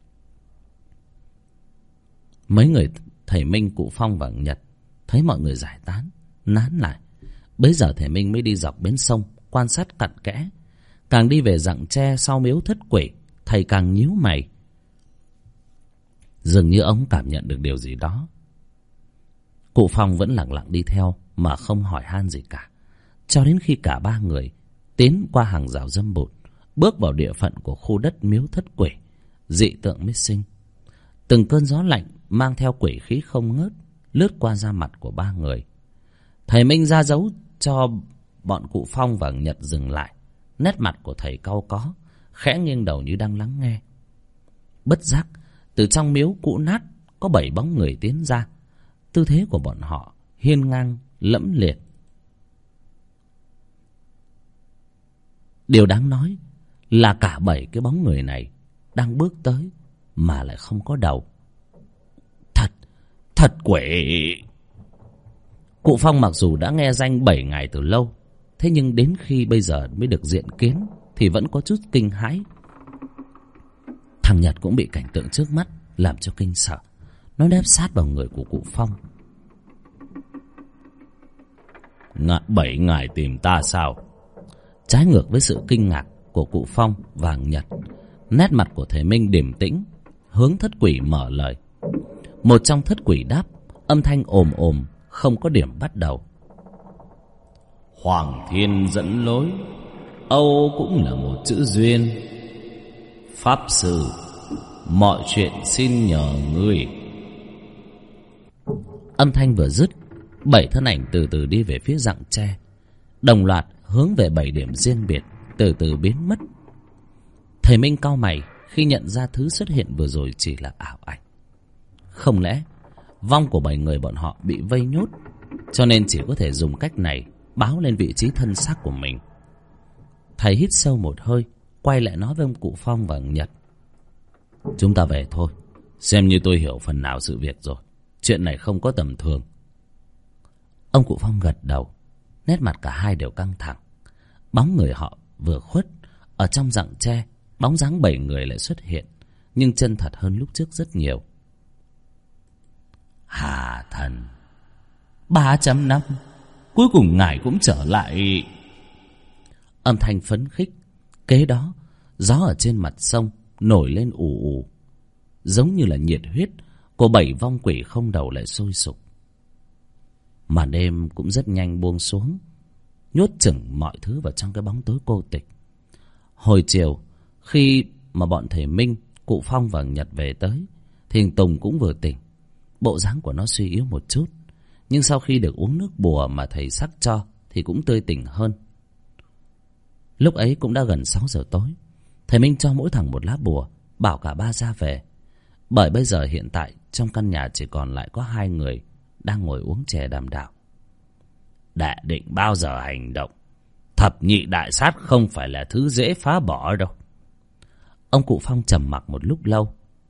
Mấy người thầy Minh, cụ Phong và Nhật thấy mọi người giải tán, nán lại. Bấy giờ thầy Minh mới đi dọc bến sông quan sát cặn kẽ. Càng đi về rặng tre sau miếu thất quỷ, thầy càng nhíu mày. Dường như ông cảm nhận được điều gì đó. Cụ Phong vẫn lặng lặng đi theo mà không hỏi han gì cả, cho đến khi cả ba người tiến qua hàng rào dâm bụt, bước vào địa phận của khu đất miếu thất quỷ, dị tượng mới sinh. Từng cơn gió lạnh mang theo quỷ khí không ngớt lướt qua da mặt của ba người. Thầy Minh ra dấu cho bọn cụ Phong và Nhật dừng lại. Nét mặt của thầy cau có, khẽ nghiêng đầu như đang lắng nghe. Bất giác, từ trong miếu cũ nát có bảy bóng người tiến ra. Tư thế của bọn họ hiên ngang lẫm liệt. Điều đáng nói là cả bảy cái bóng người này đang bước tới mà lại không có đầu. Thật, thật quỷ. Cụ Phong mặc dù đã nghe danh bảy ngày từ lâu, thế nhưng đến khi bây giờ mới được diện kiến thì vẫn có chút kinh hãi. Thằng Nhật cũng bị cảnh tượng trước mắt làm cho kinh sợ. Nó nép sát vào người của cụ Phong. Ngạ bảy ngày tìm ta sao? Trái ngược với sự kinh ngạc của cụ Phong và Nhật, nét mặt của thầy Minh điềm tĩnh, hướng thất quỷ mở lời. Một trong thất quỷ đáp, âm thanh ồm ồm, không có điểm bắt đầu. Hoàng thiên dẫn lối, Âu cũng là một chữ duyên. Pháp sư, mọi chuyện xin nhờ ngươi. Âm thanh vừa dứt, bảy thân ảnh từ từ đi về phía rặng tre, đồng loạt hướng về bảy điểm riêng biệt, từ từ biến mất. Thầy Minh cau mày khi nhận ra thứ xuất hiện vừa rồi chỉ là ảo ảnh. Không lẽ vong của bảy người bọn họ bị vây nhốt, cho nên chỉ có thể dùng cách này báo lên vị trí thân xác của mình. Thầy hít sâu một hơi, quay lại nói với ông cụ Phong và Nhật. Chúng ta về thôi, xem như tôi hiểu phần nào sự việc rồi. Chuyện này không có tầm thường. Ông cụ Phong gật đầu, nét mặt cả hai đều căng thẳng. Bóng người họ vừa khuất, ở trong rặng tre, bóng dáng bảy người lại xuất hiện, nhưng chân thật hơn lúc trước rất nhiều. Hà thần, ba trăm năm, cuối cùng ngài cũng trở lại. Âm thanh phấn khích. Kế đó, gió ở trên mặt sông nổi lên ù ù, giống như là nhiệt huyết của bảy vong quỷ không đầu lại sôi sục. Màn đêm cũng rất nhanh buông xuống, nhốt chừng mọi thứ vào trong cái bóng tối cô tịch. Hồi chiều, khi mà bọn thầy Minh, cụ Phong và Nhật về tới, thì Tùng cũng vừa tỉnh. Bộ dáng của nó suy yếu một chút, nhưng sau khi được uống nước bùa mà thầy sắc cho thì cũng tươi tỉnh hơn. Lúc ấy cũng đã gần sáu giờ tối. Thầy Minh cho mỗi thằng một lá bùa, bảo cả ba ra về. Bởi bây giờ hiện tại trong căn nhà chỉ còn lại có hai người đang ngồi uống chè đàm đạo. Đệ định bao giờ hành động? Thập nhị đại sát không phải là thứ dễ phá bỏ đâu. Ông cụ Phong trầm mặc một lúc lâu.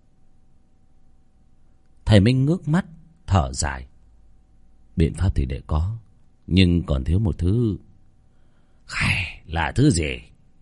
Thầy Minh ngước mắt, thở dài. Biện pháp thì để có, nhưng còn thiếu một thứ. Khai, là thứ gì?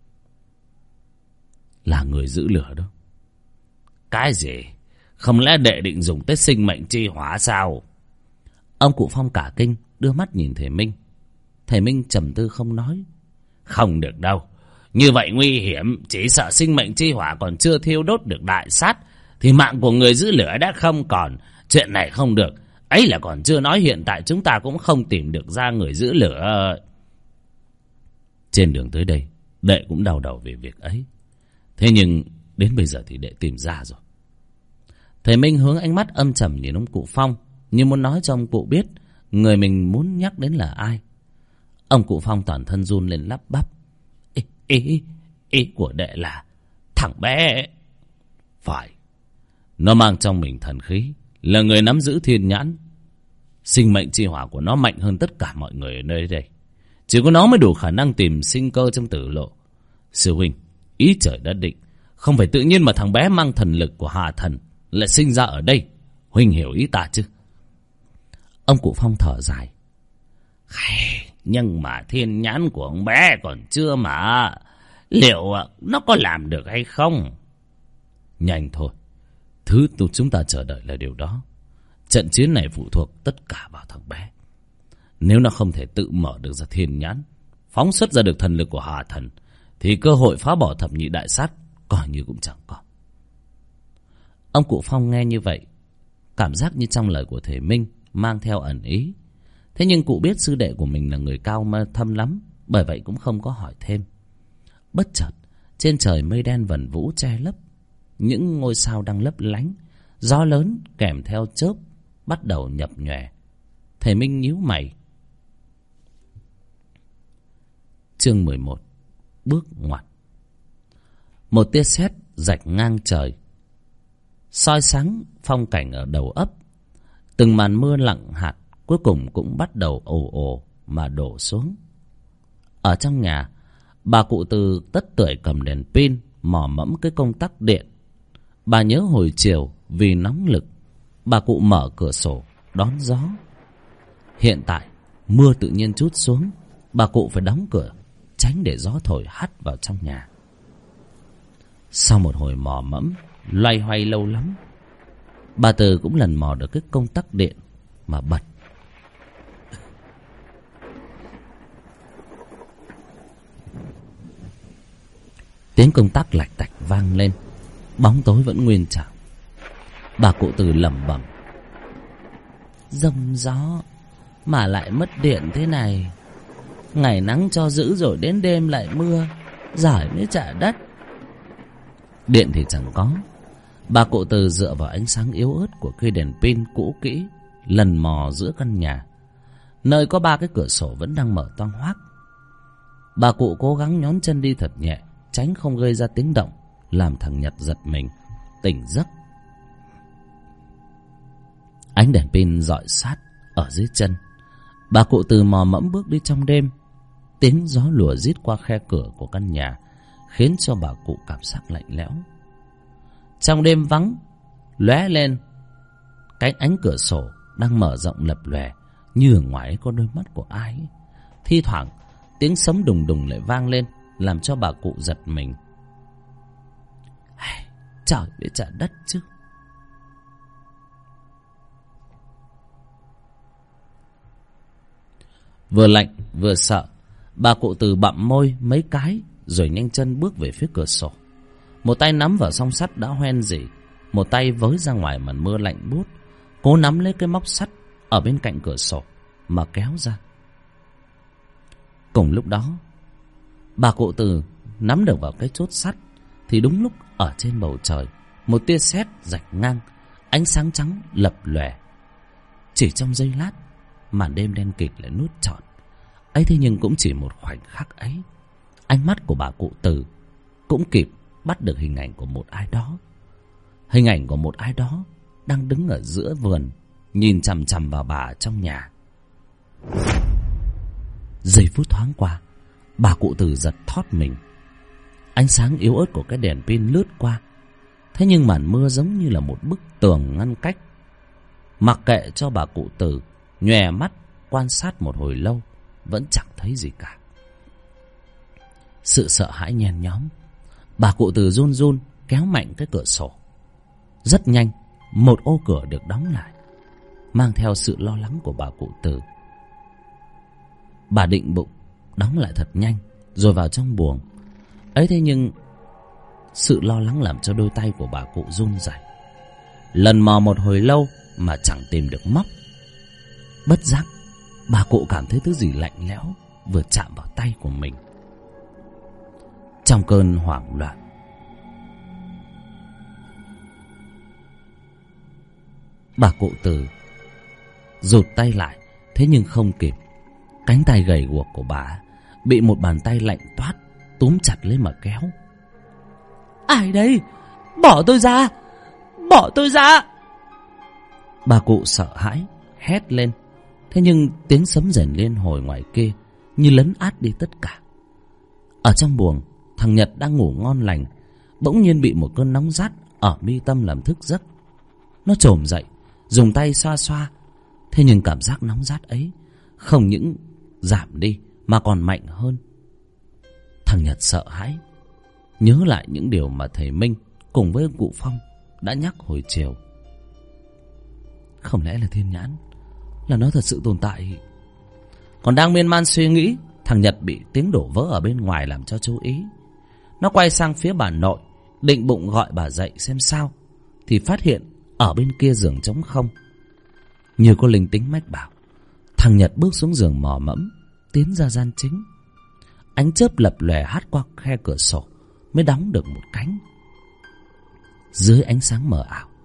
Là người giữ lửa đó. Cái gì? Không lẽ đệ định dùng tới sinh mệnh chi hỏa sao? Ông cụ Phong cả kinh, đưa mắt nhìn thầy Minh. Thầy Minh trầm tư không nói. Không được đâu, như vậy nguy hiểm. Chỉ sợ sinh mệnh chi hỏa còn chưa thiêu đốt được đại sát thì mạng của người giữ lửa đã không còn. Chuyện này không được. Ấy là còn chưa nói hiện tại chúng ta cũng không tìm được ra người giữ lửa. Trên đường tới đây, đệ cũng đau đầu về việc ấy. Thế nhưng đến bây giờ thì đệ tìm ra rồi. Thầy Minh hướng ánh mắt âm trầm nhìn ông cụ Phong, như muốn nói cho ông cụ biết người mình muốn nhắc đến là ai. Ông cụ Phong toàn thân run lên lắp bắp. Ý, ý, ý của đệ là thằng bé. Phải, nó mang trong mình thần khí, là người nắm giữ thiên nhãn. Sinh mệnh chi hỏa của nó mạnh hơn tất cả mọi người ở nơi đây. Chỉ có nó mới đủ khả năng tìm sinh cơ trong tử lộ. Sư huynh, ý trời đã định, không phải tự nhiên mà thằng bé mang thần lực của Hà thần lại sinh ra ở đây. Huynh hiểu ý ta chứ? Ông cụ Phong thở dài. Nhưng mà thiên nhãn của ông bé còn chưa mà. Liệu nó có làm được hay không? Nhanh thôi, thứ chúng ta chờ đợi là điều đó. Trận chiến này phụ thuộc tất cả vào thằng bé. Nếu nó không thể tự mở được ra thiên nhãn, phóng xuất ra được thần lực của Hà thần, thì cơ hội phá bỏ thập nhị đại sát coi như cũng chẳng có. Ông cụ Phong nghe như vậy, cảm giác như trong lời của thầy Minh mang theo ẩn ý. Thế nhưng cụ biết sư đệ của mình là người cao thâm lắm, bởi vậy cũng không có hỏi thêm. Bất chợt, trên trời mây đen vần vũ che lấp, những ngôi sao đang lấp lánh, Gió lớn kèm theo chớp bắt đầu nhập nhòe. Thầy Minh nhíu mày. Chương mười một. Bước ngoặt. Một tia sét rạch ngang trời, soi sáng phong cảnh ở đầu ấp. Từng màn mưa lặng hạt cuối cùng cũng bắt đầu ồ ồ mà đổ xuống. Ở trong nhà, bà cụ Từ tất tưởi cầm đèn pin mò mẫm cái công tắc điện. Bà nhớ hồi chiều vì nóng lực, bà cụ mở cửa sổ đón gió. Hiện tại mưa tự nhiên trút xuống, bà cụ phải đóng cửa tránh để gió thổi hắt vào trong nhà. Sau một hồi mò mẫm loay hoay lâu lắm, bà Từ cũng lần mò được cái công tắc điện mà bật. Tiếng công tắc lạch tạch vang lên, bóng tối vẫn nguyên trạng. Bà cụ Từ lẩm bẩm: giông gió mà lại mất điện thế này, ngày nắng cho dữ rồi đến đêm lại mưa, giỏi mới trả đất. Điện thì chẳng có. Bà cụ Từ dựa vào ánh sáng yếu ớt của cây đèn pin cũ kỹ lần mò giữa căn nhà, nơi có ba cái cửa sổ vẫn đang mở toang hoác. Bà cụ cố gắng nhón chân đi thật nhẹ, tránh không gây ra tiếng động làm thằng Nhật giật mình tỉnh giấc. Ánh đèn pin rọi sát ở dưới chân. Bà cụ Từ mò mẫm bước đi trong đêm. Tiếng gió lùa rít qua khe cửa của căn nhà khiến cho bà cụ cảm giác lạnh lẽo. Trong đêm vắng, lóe lên cánh ánh cửa sổ đang mở rộng lập lòe, như ở ngoài có đôi mắt của ai. Thi thoảng tiếng sấm đùng đùng lại vang lên, làm cho bà cụ giật mình. Trời biết trả đất chứ. Vừa lạnh vừa sợ, bà cụ Từ bặm môi mấy cái rồi nhanh chân bước về phía cửa sổ. Một tay nắm vào song sắt đã hoen rỉ, một tay với ra ngoài màn mưa lạnh buốt, cố nắm lấy cái móc sắt ở bên cạnh cửa sổ mà kéo ra. Cùng lúc đó, bà cụ Từ nắm được vào cái chốt sắt thì đúng lúc ở trên bầu trời một tia sét rạch ngang, ánh sáng trắng lập lòe. Chỉ trong giây lát, màn đêm đen kịt lại nuốt trọn. Ấy thế nhưng cũng chỉ một khoảnh khắc ấy, ánh mắt của bà cụ Từ cũng kịp bắt được hình ảnh của một ai đó. Hình ảnh của một ai đó đang đứng ở giữa vườn, nhìn chằm chằm vào bà trong nhà. Giây phút thoáng qua, bà cụ Từ giật thót mình. Ánh sáng yếu ớt của cái đèn pin lướt qua, thế nhưng màn mưa giống như là một bức tường ngăn cách. Mặc kệ cho bà cụ Từ nhòe mắt quan sát một hồi lâu, vẫn chẳng thấy gì cả. Sự sợ hãi nhen nhóm, bà cụ Từ run run kéo mạnh cái cửa sổ. Rất nhanh, một ô cửa được đóng lại, mang theo sự lo lắng của bà cụ Từ. Bà định bụng đóng lại thật nhanh rồi vào trong buồng. Ấy thế nhưng sự lo lắng làm cho đôi tay của bà cụ run rẩy. Lần mò một hồi lâu mà chẳng tìm được móc. Bất giác, bà cụ cảm thấy thứ gì lạnh lẽo vừa chạm vào tay của mình. Trong cơn hoảng loạn, bà cụ Từ rụt tay lại, thế nhưng không kịp. Cánh tay gầy guộc của bà bị một bàn tay lạnh toát túm chặt lấy mà kéo. Ai đây? Bỏ tôi ra! Bỏ tôi ra! Bà cụ sợ hãi hét lên. Thế nhưng tiếng sấm rền lên hồi ngoài kia như lấn át đi tất cả. Ở trong buồng, thằng Nhật đang ngủ ngon lành bỗng nhiên bị một cơn nóng rát ở mi tâm làm thức giấc. Nó chồm dậy, dùng tay xoa xoa. Thế nhưng cảm giác nóng rát ấy không những giảm đi mà còn mạnh hơn. Thằng Nhật sợ hãi, nhớ lại những điều mà thầy Minh cùng với ông cụ Phong đã nhắc hồi chiều. Không lẽ là thiên nhãn, là nó thật sự tồn tại? Còn đang miên man suy nghĩ, thằng Nhật bị tiếng đổ vỡ ở bên ngoài làm cho chú ý. Nó quay sang phía bà nội, định bụng gọi bà dậy xem sao, thì phát hiện ở bên kia giường trống không. Như có linh tính mách bảo, thằng Nhật bước xuống giường mò mẫm tiến ra gian chính. Ánh chớp lập lòe hắt qua khe cửa sổ mới đóng được một cánh. Dưới ánh sáng mờ ảo,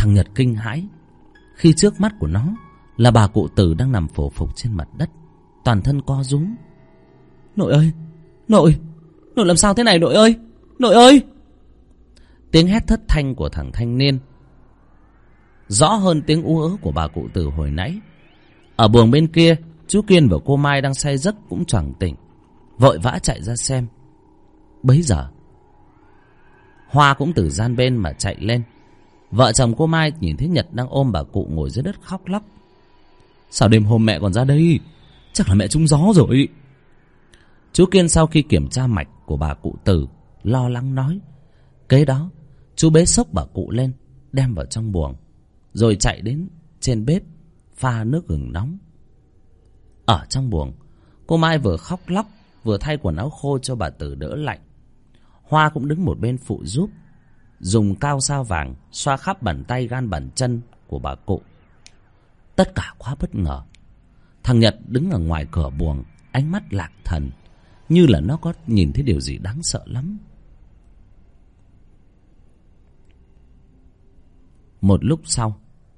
Thằng Nhật kinh hãi khi trước mắt của nó là bà cụ Từ đang nằm phổ phục trên mặt đất, toàn thân co rúm. Nội ơi, nội, nội làm sao thế này nội ơi, nội ơi! Tiếng hét thất thanh của thằng thanh niên rõ hơn tiếng ú ớ của bà cụ Từ hồi nãy. Ở buồng bên kia, chú Kiên và cô Mai đang say giấc cũng choàng tỉnh, vội vã chạy ra xem. Bấy giờ Hoa cũng từ gian bên mà chạy lên. Vợ chồng cô Mai nhìn thấy Nhật đang ôm bà cụ ngồi dưới đất khóc lóc. Sao đêm hôm mẹ còn ra đây? Chắc là mẹ trúng gió rồi. Chú Kiên sau khi kiểm tra mạch của bà cụ Từ, lo lắng nói. Kế đó chú bế xốc bà cụ lên, đem vào trong buồng, rồi chạy đến trên bếp pha nước gừng nóng. Ở trong buồng, cô Mai vừa khóc lóc vừa thay quần áo khô cho bà Từ đỡ lạnh. Hoa cũng đứng một bên phụ giúp, dùng cao sao vàng xoa khắp bàn tay gan bàn chân của bà cụ. Tất cả quá bất ngờ. Thằng Nhật đứng ở ngoài cửa buồng, ánh mắt lạc thần, như là nó có nhìn thấy điều gì đáng sợ lắm. Một lúc sau,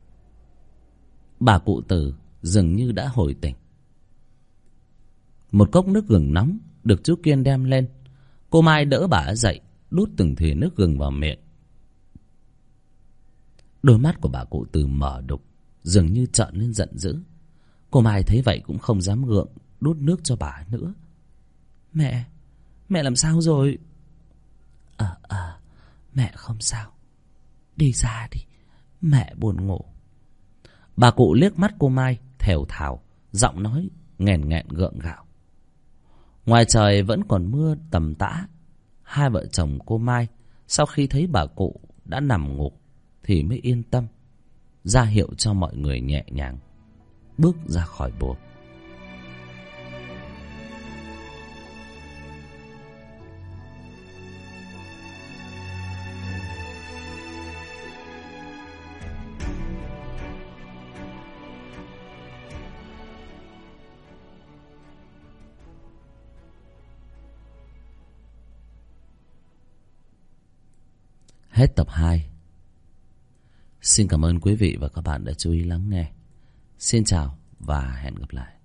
bà cụ Từ dường như đã hồi tỉnh. Một cốc nước gừng nóng được chú Kiên đem lên. Cô Mai đỡ bà dậy, đút từng thìa nước gừng vào miệng. Đôi mắt của bà cụ Từ mở đục, dường như trợn lên giận dữ. Cô Mai thấy vậy cũng không dám gượng đút nước cho bà nữa. Mẹ, mẹ làm sao rồi? Ờ, ờ, mẹ không sao. Đi ra đi, mẹ buồn ngủ. Bà cụ liếc mắt cô Mai, thều thào, giọng nói nghèn nghẹn gượng gạo. Ngoài trời vẫn còn mưa tầm tã. Hai vợ chồng cô Mai sau khi thấy bà cụ đã nằm ngủ thì mới yên tâm, ra hiệu cho mọi người nhẹ nhàng bước ra khỏi buồng. Hết tập hai. Xin cảm ơn quý vị và các bạn đã chú ý lắng nghe. Xin chào và hẹn gặp lại.